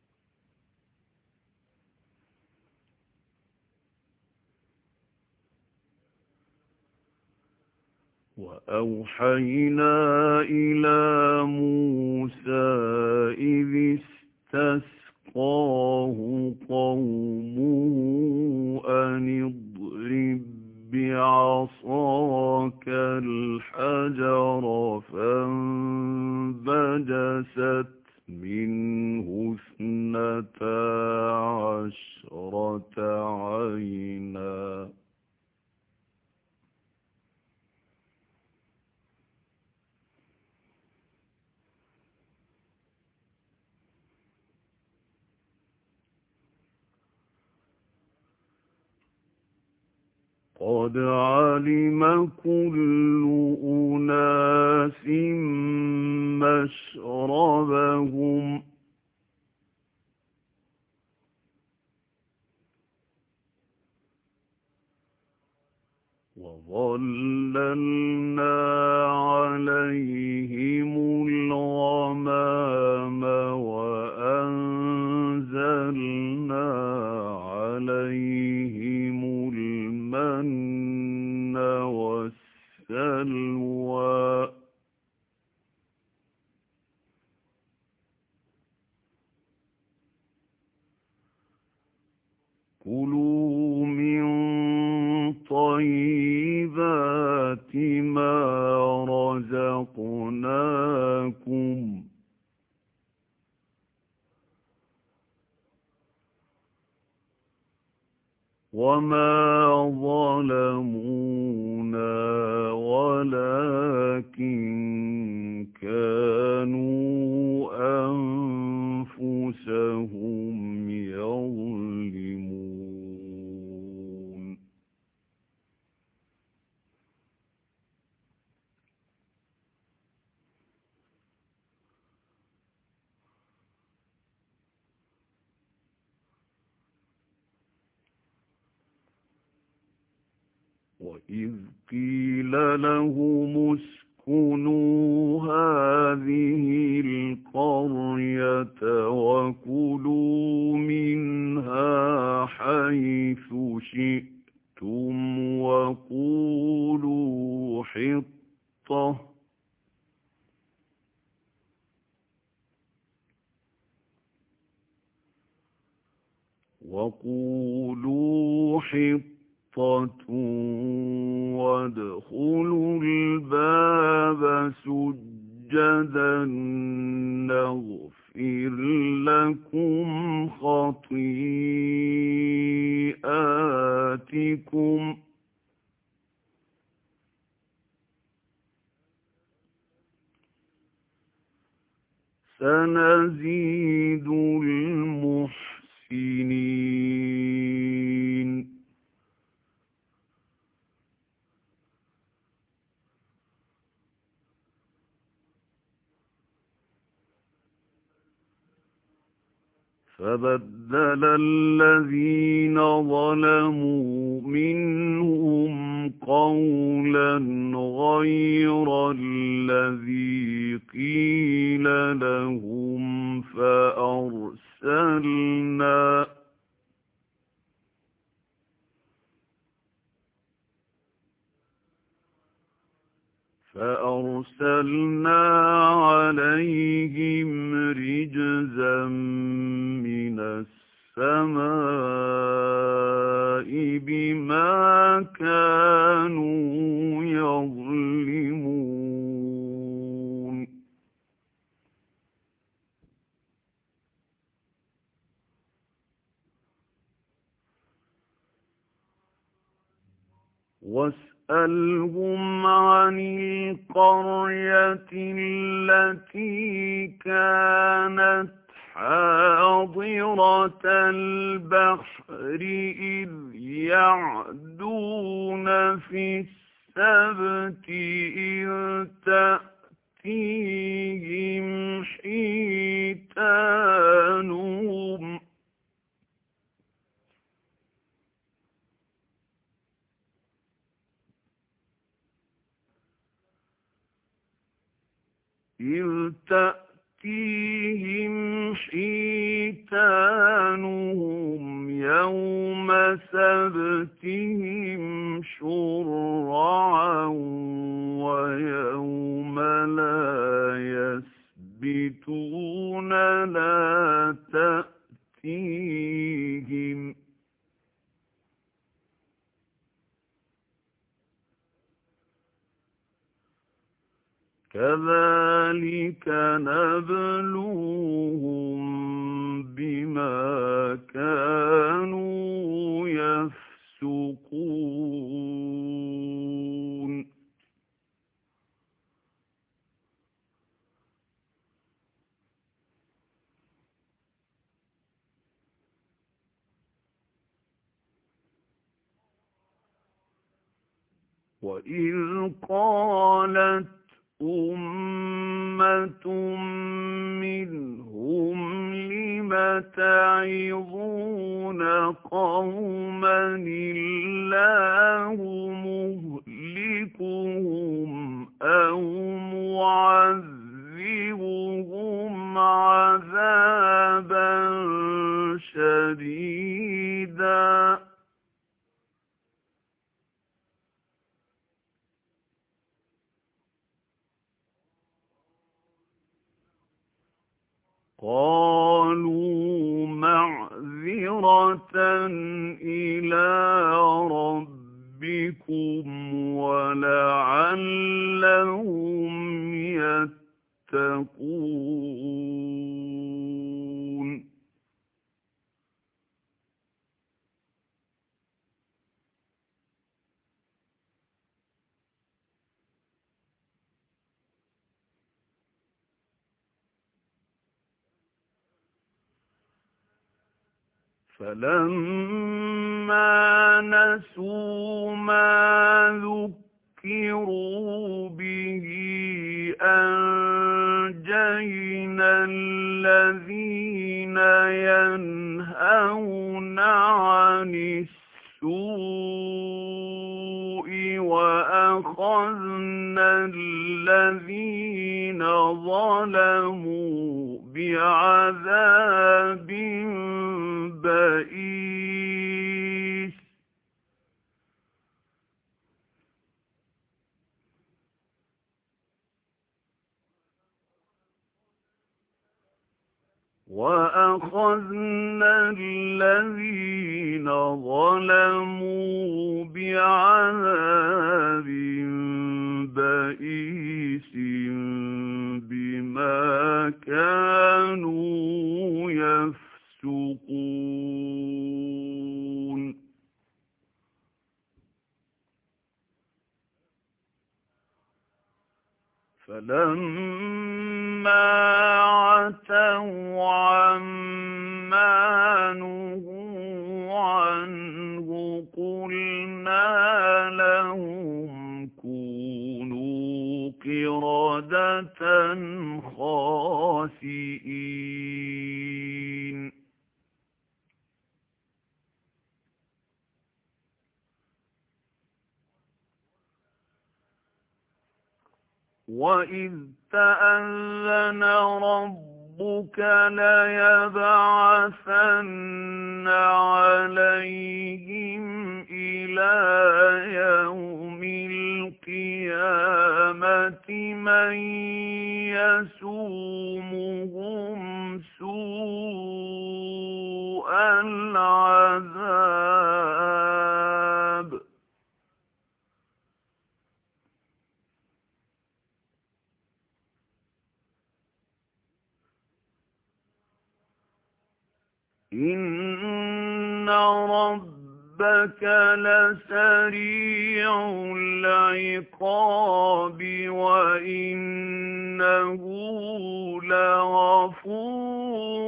وأوحينا إلى موسى إذ استسقاه قومه أن اضرب بعصاك الحجر فانبجست منه اثنتا عشرة عينا قد علم كل أناس مشربهم وظللنا عليهم الغمام وأنزلنا عليهم المن والسلوى كلوا من طيبات ما رزقناكم وما ظلمونا ولكن كانوا أنفسهم يظلمون وإذ قيل لهم اسكنوا هذه القرية وكلوا منها حيث شئتم وقولوا حطة وقولوا حطة وادخلوا الباب سجدا نغفر لكم خطيئاتكم سنزيد المحسنين فبدل الذين ظلموا منهم قولا غير الذي قيل لهم فأرسلنا فأرسلنا عليهم رجزا من السماء بما كانوا يظلمون واسألهم عن القرية التي كانت حاضرة البحر إذ يعدون في السبت إذ تأتيهم حيتانهم لا تأتيهم كذلك نبلوهم بما كانوا يفسقون وإذ قالت أمة منهم لم تعظون قوما الله مهلكهم أو معذبهم عذابا شديدا قالوا معذرة إلى ربكم ولعلهم يتقون فلما نسوا ما ذكروا به أنجينا الذين ينهون عن السوء وأخذنا الذين ظلموا بعذاب بئيس وأخذنا الذين ظلموا بعذاب بئيس بما كانوا يفسقون فلما عتوا عما نهوا عنه قلنا لهم كونوا قردة خاسئين وَإِذْ تَأَذَّنَ رَبُّكَ لَيَبْعَثَنَّ عَلَيْهِمْ إِلَى يَوْمِ الْقِيَامَةِ مَن يَسُومُهُمْ سُوءَ الْعَذَابِ إِنَّ رَبَّكَ لَسَرِيعُ الْعِقَابِ وَإِنَّهُ لَغَفُورٌ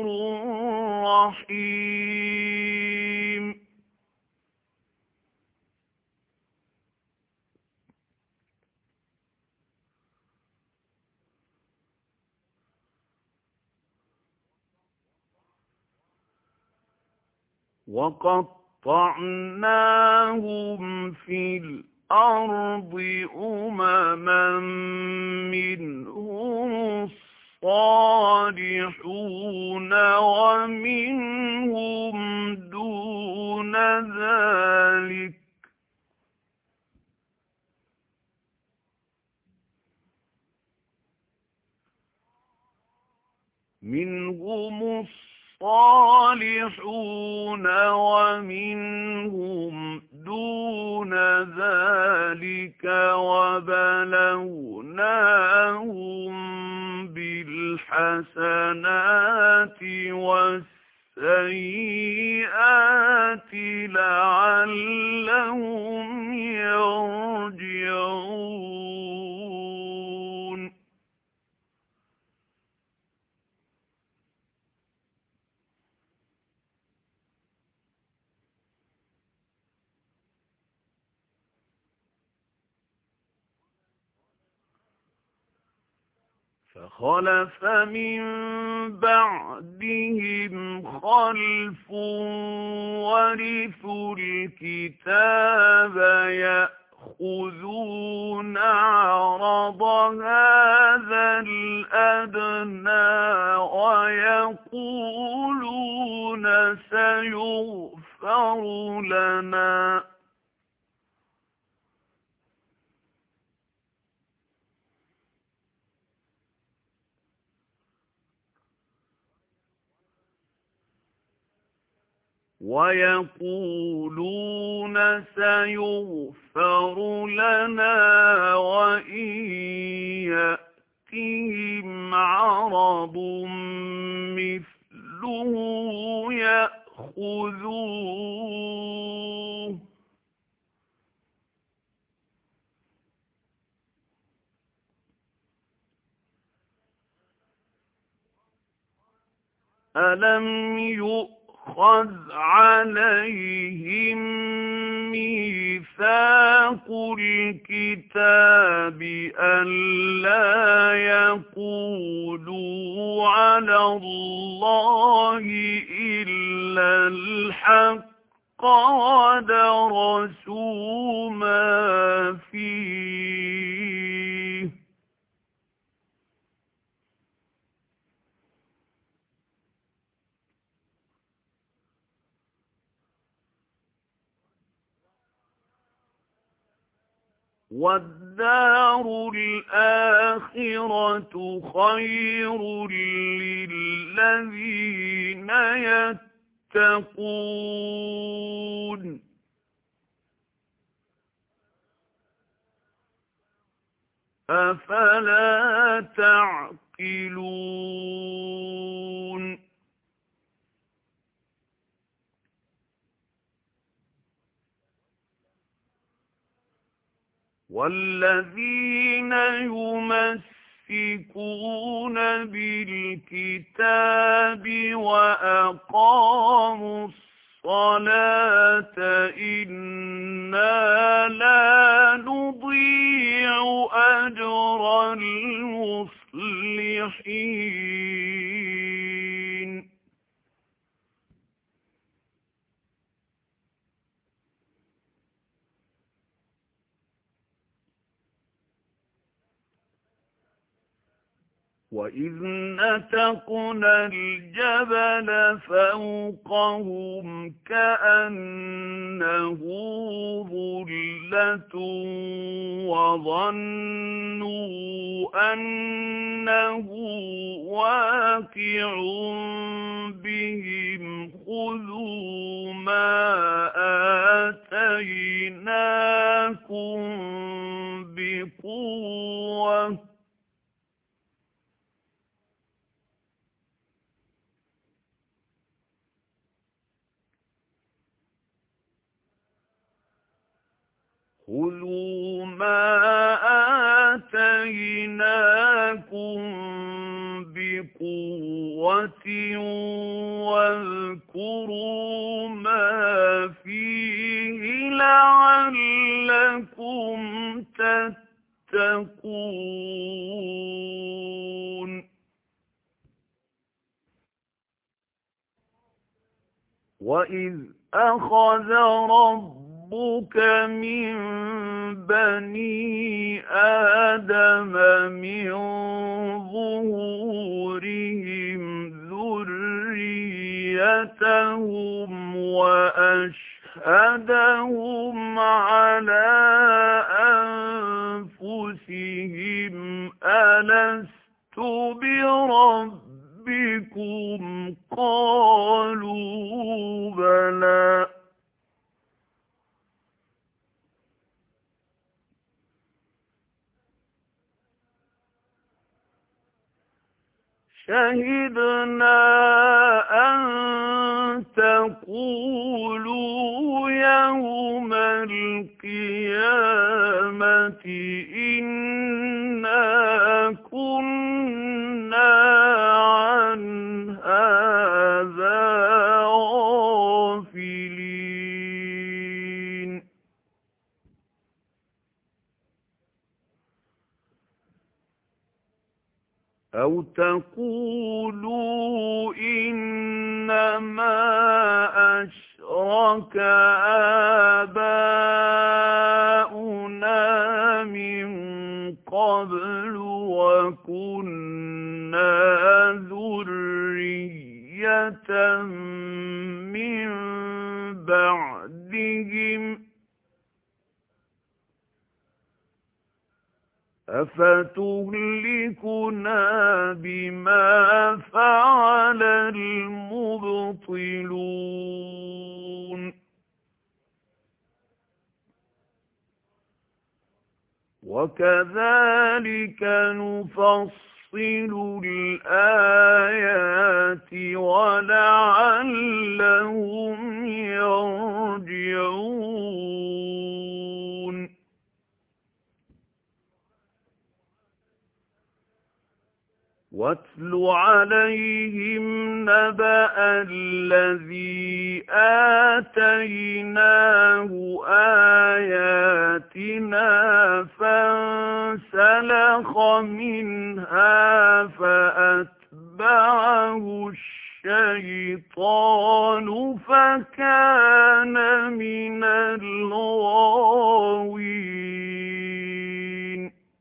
رَّحِيمٌ وَقَطَّعْنَاهُمْ فِي الْأَرْضِ أُمَمًا مِّنْهُمُ الصَّالِحُونَ وَمِنْهُمْ دُونَ ذَلِكَ منهم الصالحون ومنهم دون ذلك وبلوناهم بالحسنات والسيئات لعلهم يرجعون فخلف من بعدهم خلف ورثوا الكتاب يأخذون عرض هذا الأدنى ويقولون سيغفر لنا ويقولون سيغفر لنا وإن يأتهم عرض مثله يأخذوه ألم يؤمنوا خذ عليهم ميثاق الكتاب ألا يقولوا على الله إلا الحق ودرسوا ما فيه والدار الآخرة خير للذين يتقون أفلا تعقلون والذين يمسكون بالكتاب وأقاموا الصلاة إنا لا نضيع أجر المصلحين وَإِذْ نَتَقْنَا الْجَبَلَ فَوْقَهُمْ كَأَنَّهُ ظُلَّةٌ وَظَنُّوا أَنَّهُ واقع بِهِمْ خُذُوا مَا آتَيْنَاكُمْ بِقُوَّةٍ خُذُوا مَا آتَيْنَاكُمْ بِقُوَّةٍ وَاذْكُرُوا مَا فِيهِ لَعَلَّكُمْ تَتَّقُونَ وَإِذْ أَخَذَ رَبُّكَ مِنْ بَنِي آدَمَ مِنْ ظُهُورِهِمْ ذُرِّيَّتَهُمْ وَأَشْهَدَهُمْ عَلَى أَنفُسِهِمْ أَلَسْتُ بِرَبِّكُمْ رَبِّكُمْ ۖ قَالُوا بَلَىٰ شَهِدْنَا أَن تَقُولُوا يَوْمَ الْقِيَامَةِ إِنَّا كُنَّا عَنْ هَٰذَا غَافِلِينَ أَوْ تَقُولُوا إِنَّمَا أَشْرَكَ آبَاؤُنَا مِن قَبْلُ وَكُنَّا ذُرِّيَّةً مِّن بَعْدِهِمْ ۖ أَفَتُهْلِكُنَا بِمَا فَعَلَ الْمُبْطِلُونَ وَكَذَٰلِكَ نُفَصِّلُ الْآيَاتِ وَلَعَلَّهُمْ يَرْجِعُونَ وَاتْلُ عَلَيْهِمْ نَبَأَ الَّذِي آتَيْنَاهُ آيَاتِنَا فَانسَلَخَ مِنْهَا فَأَتْبَعَهُ الشَّيْطَانُ فَكَانَ مِنَ الْغَاوِينَ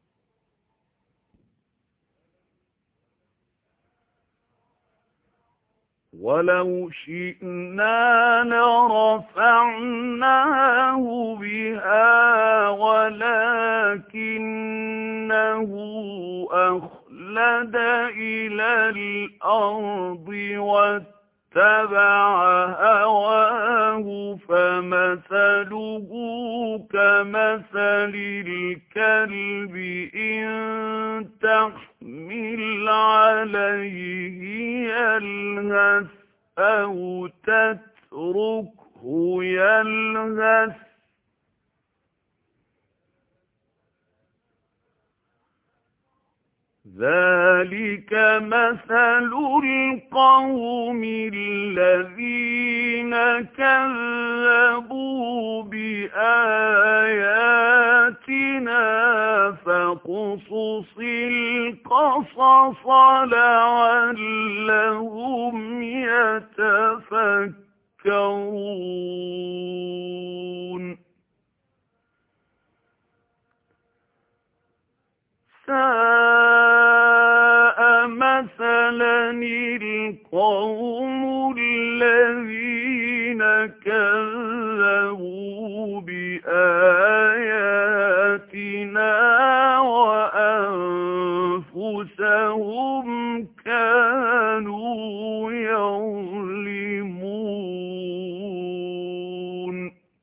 وَلَوْ شِئْنَا لَرَفَعْنَاهُ بِهَا وَلَكِنَّهُ أَخْلَدَ إِلَى الْأَرْضِ وَاتَّبَعَ هَوَاهُ فَمَثَلُهُ كَمَثَلِ الْكَلْبِ إِن تَحْمِلْ عَلَيْهِ يَلْهَثْ أَوْ تَتْرُكْهُ يَلْهَث ۚ ذَلِكَ مَثَلُ الْقَوْمِ الَّذِينَ كَذَّبُوا بِآيَاتِنَا فَاقْصُصِ الْقَصَصَ لَعَلَّهُمْ يَتَفَكَّرُونَ سَاءَ مَثَلًا الْقَوْمُ الَّذِينَ كَذَّبُوا بِآيَاتِنَا وَأَنفُسَهُمْ كَانُوا يَظْلِمُونَ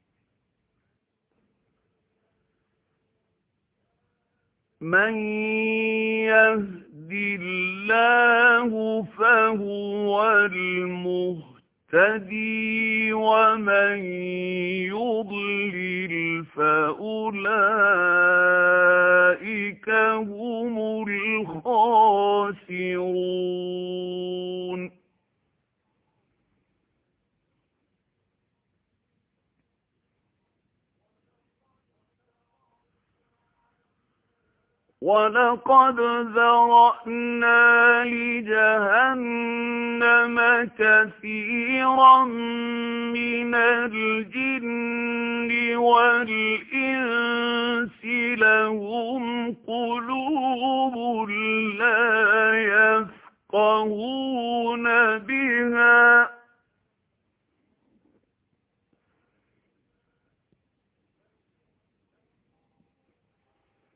مَن يَهْدِ اللَّهُ فَهُوَ الْمُهْتَدِي وَمَن يُضْلِلْ فَأُولَٰئِكَ هُمُ الْخَاسِرُونَ وَلَقَدْ ذَرَأْنَا لِجَهَنَّمَ كَثِيرًا مِنَ الْجِنِّ وَالْإِنسِ لَهُمْ قُلُوبٌ لَّا يَفْقَهُونَ بِهَا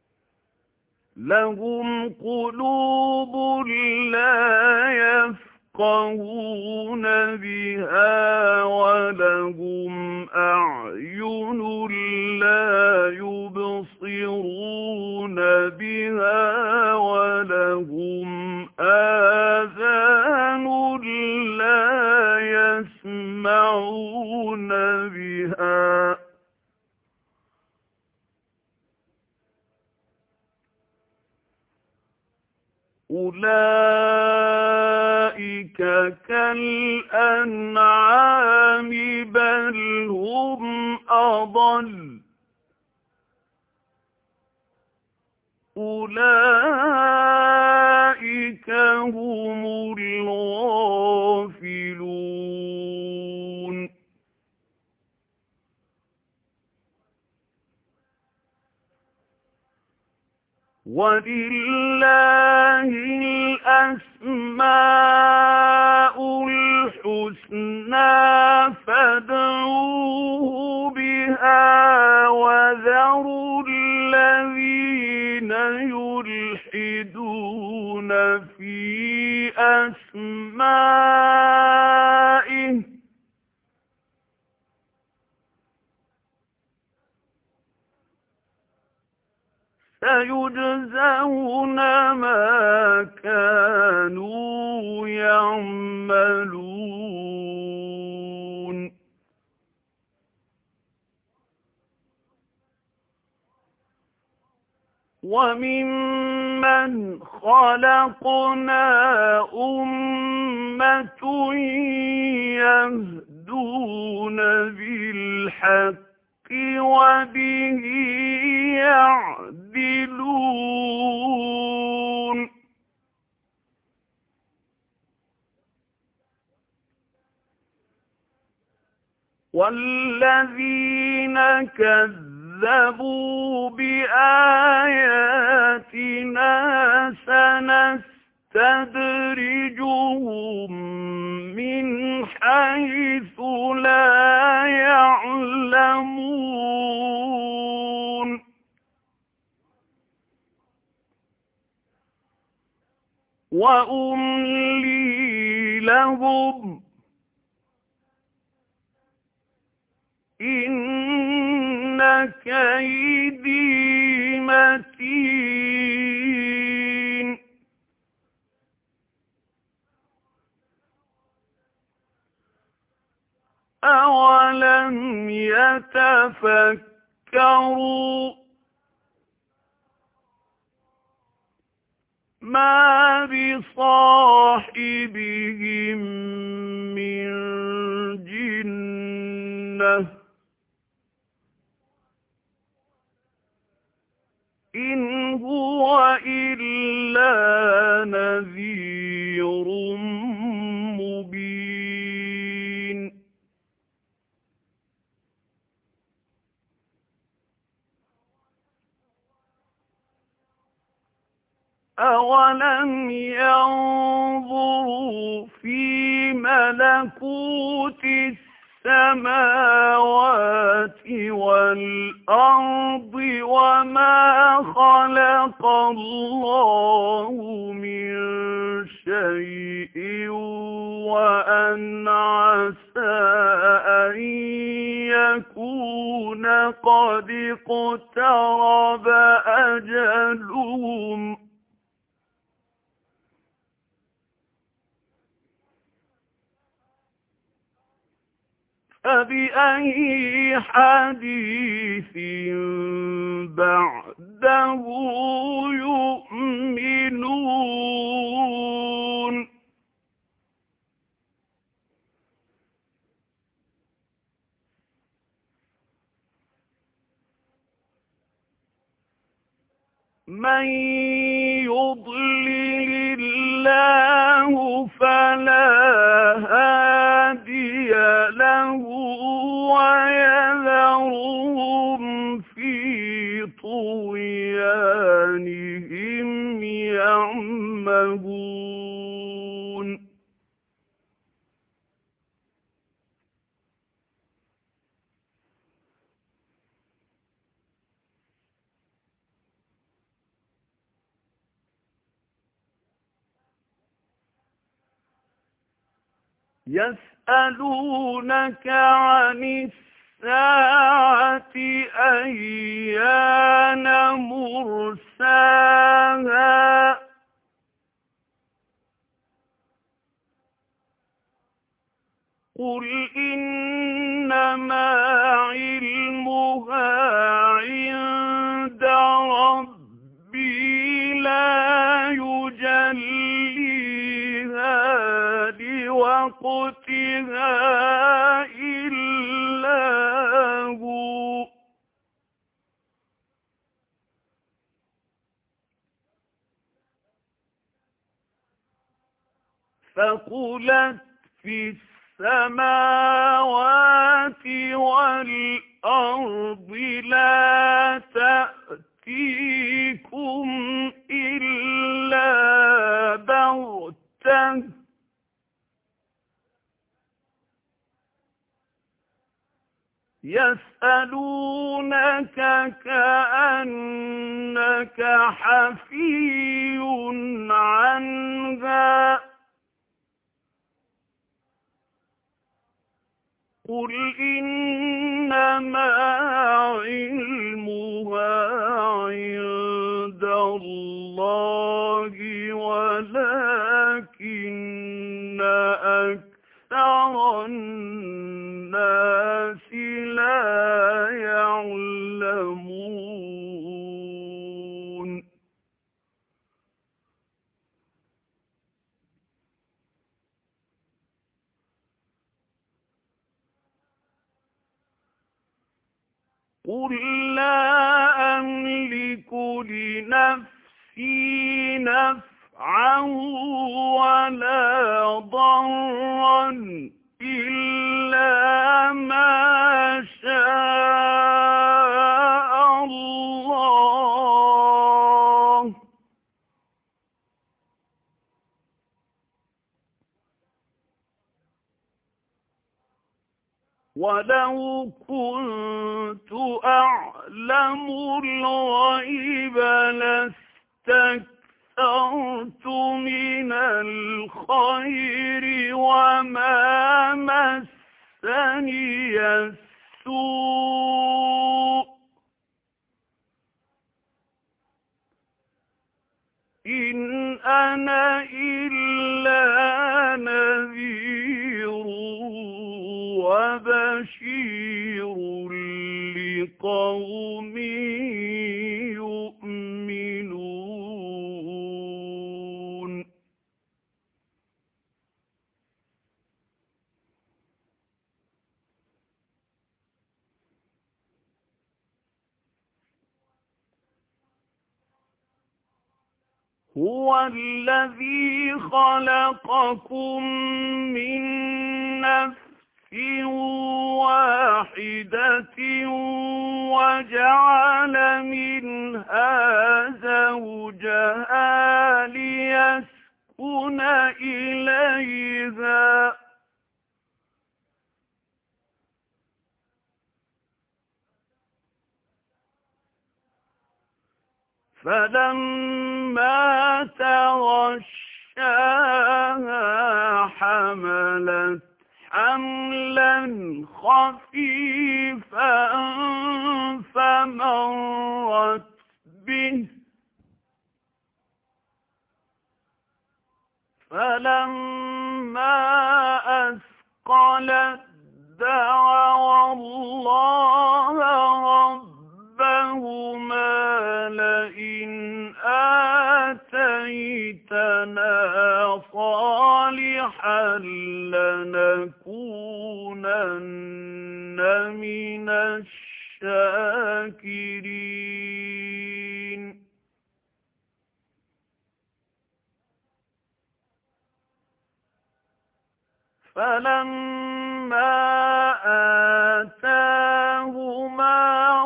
لهم قلوب لا يفقهون بها ولهم أعين لا يبصرون بها ولهم آذان لا يسمعون بها أولئك كالأنعام بل هم أضل أولئك هم الغافلون ولله الأسماء الحسنى فادعوه بها وذروا الذين يلحدون في أسمائه سيجزون ما كانوا يعملون وممن خلقنا أمة يهدون بالحق وبه يعدلون والذين كذبوا بآياتنا سنستدرجهم من حيث لا يعلمون وأملي لهم إن كيدي متين أولم يتفكروا ما بصاحبهم من جنة إن هو إلا نذير مبين أولم ينظروا في ملكوت السماوات والأرض وما خلق الله من شيء وأن عسى أن يكون قد اقترب أجلهم فبأي حديث بعده يؤمنون من يضلل الله فلا هادي له ويذرهم في طغيانهم يعمهون يسألونك عن الساعة أيان مرساها قل إنما علمها عند ربي لا يجليها لوقتها إلا هو فقلت في السماوات والأرض لا تأتيكم إلا بغتة يسألونك كأنك حفي عنها قل إنما علمها عند الله ولكن أكثر الناس لا يعلمون قل لا أملك لنفسي نفعا ولا ضرا إلا ما شاء الله ولو كنت أعلم الغيب لاستكثرت من الخير وما مسني السوء إن أنا إلا نذير وبشير لقوم يؤمنون هو الذي خلقكم من نفس واحدة وجعل منها زوجها ليسكن إليها فلما تغشاها حملت حملا خفيفا فمرت به فلما أثقلت دعوا الله ربهما لئن آتيتنا صالحا لنكونن من الشاكرين فلما آتاهما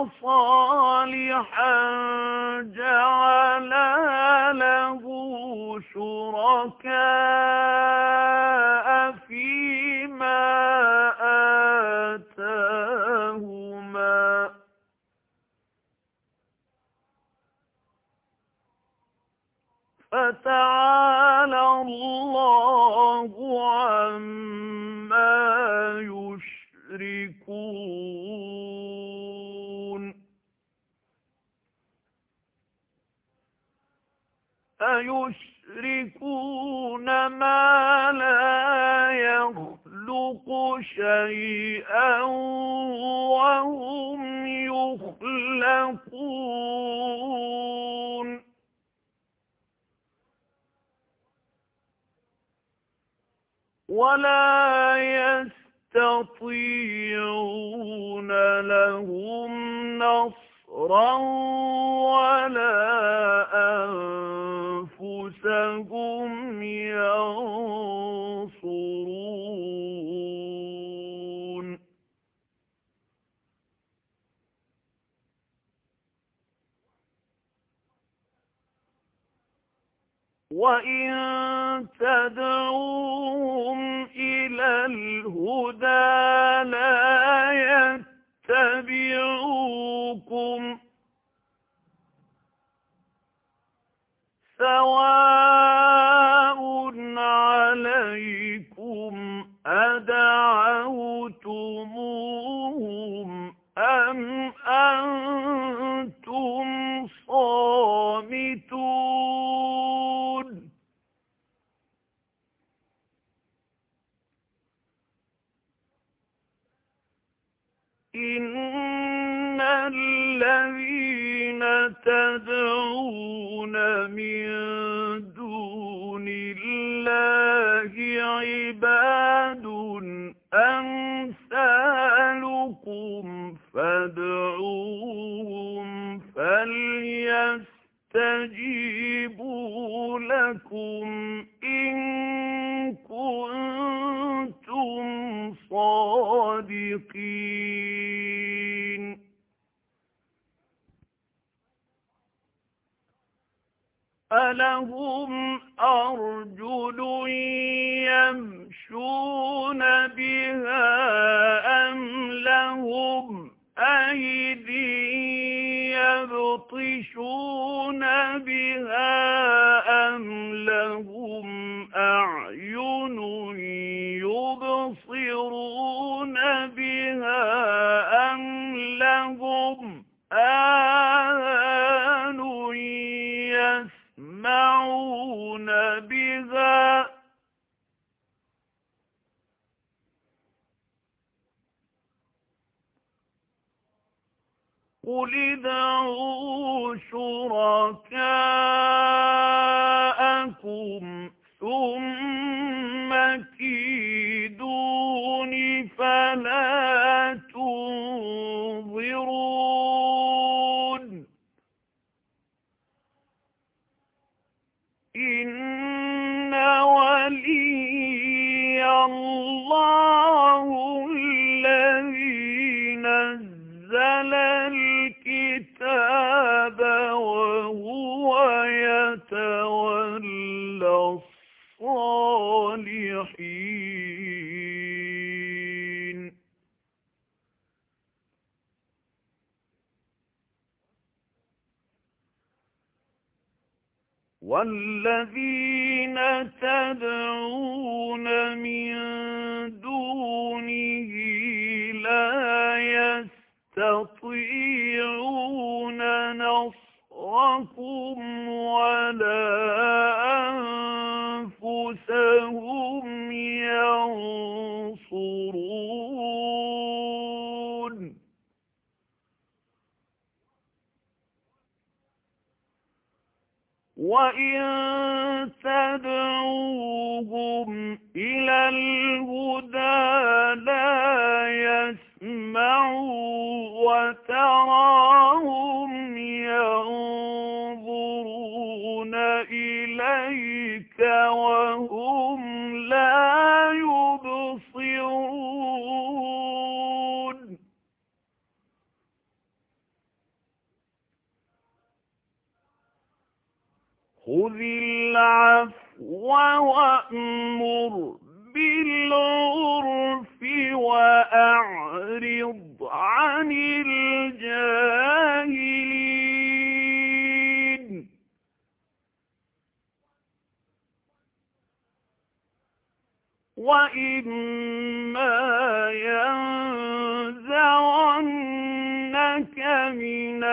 صالحا جعلا له شركاء فيما آتاهما فتعالى الله عما شيئا وهم يخلقون ولا يستطيعون لهم نصرا ولا أنفسهم ينصرون وإن تدعوهم إلى الهدى لا يتبعوكم سواء عليكم أدعوتموهم أم أنتم صامتون إن الذين تدعون من دون الله عباد أمثالكم فادعوهم فليستجيبوا لكم إن كنتم صادقين ألهم أرجل يمشون بها أم لهم أيدي يبطشون بها أم لهم أعين يبصرون بها أم لهم آذان يسمعون بها قل ادعوا شركاءكم ثم كيدون فلا تنظرون إن ولي الله الذي نزل الكتاب وهو يتولى الصالحين والذين تدعون من دونه لا يستطيعون نصركم ولا أنفسهم ينصرون وإن تدعوهم إلى الهدى لا يسمعوا وتراهم ينظرون إليك وهم لا يبصرون خذ العفو وأمر بالعرف وأعرض عن الجاهلين وإما ينزغنك من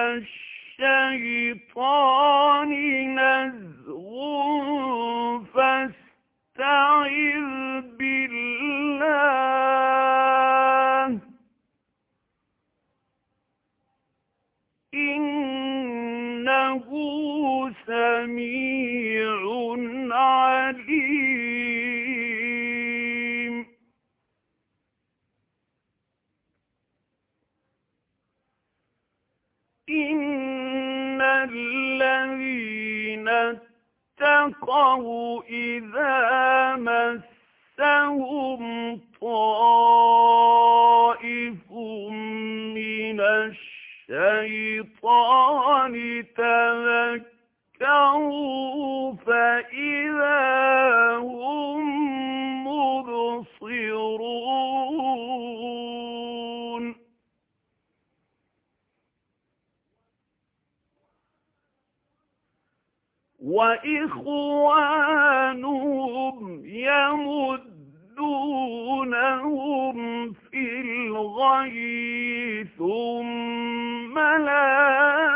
الشيطان نزغ فاستعذ بالله اتقوا إذا مسهم طائف من الشيطان تذكروا فإذا هم مبصرون وإخوانهم يمدونهم في الغي ثم لا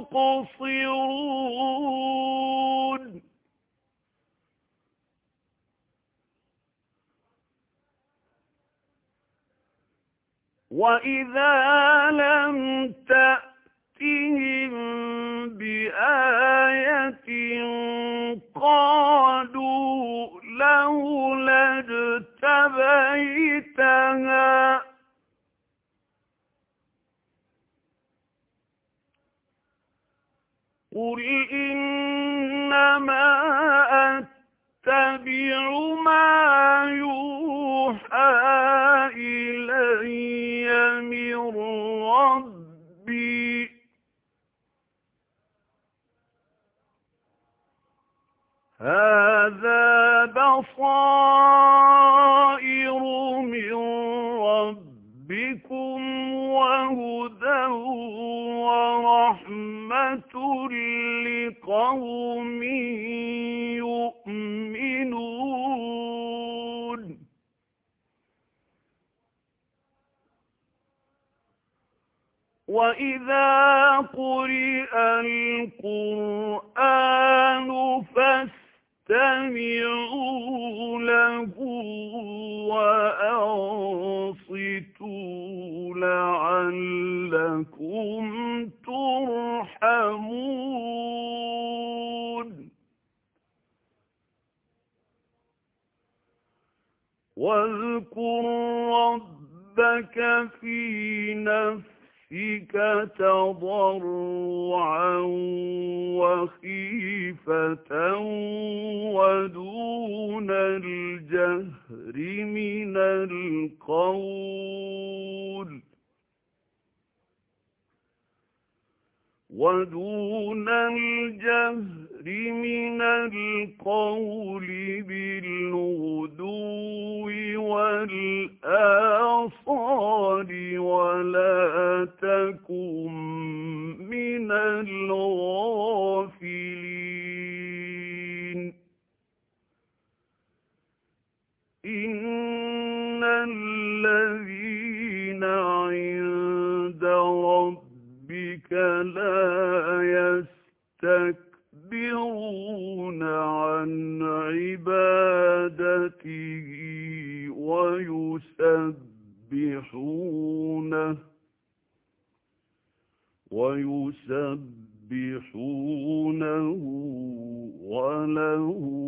يقصرون وإذا لم تأتهم بآية قالوا لولا اجتبيتها قل إنما أتبع ما يوحى إلي من ربي هذا بصائر من ربكم وهدى ورحمة لقوم يؤمنون وإذا قرئ القرآن فاستمعوا له وأنصتوا لعلكم ترحمون واذكر ربك في نفسك تضرعا وخيفة ودون الجهر من القول ودون الجهر من القول بالغدو والآصال ولا تكن من الغافلين إن الذين عند ربك لا يستكبرون عن عبادته ويسبحونه ويسبحونه وله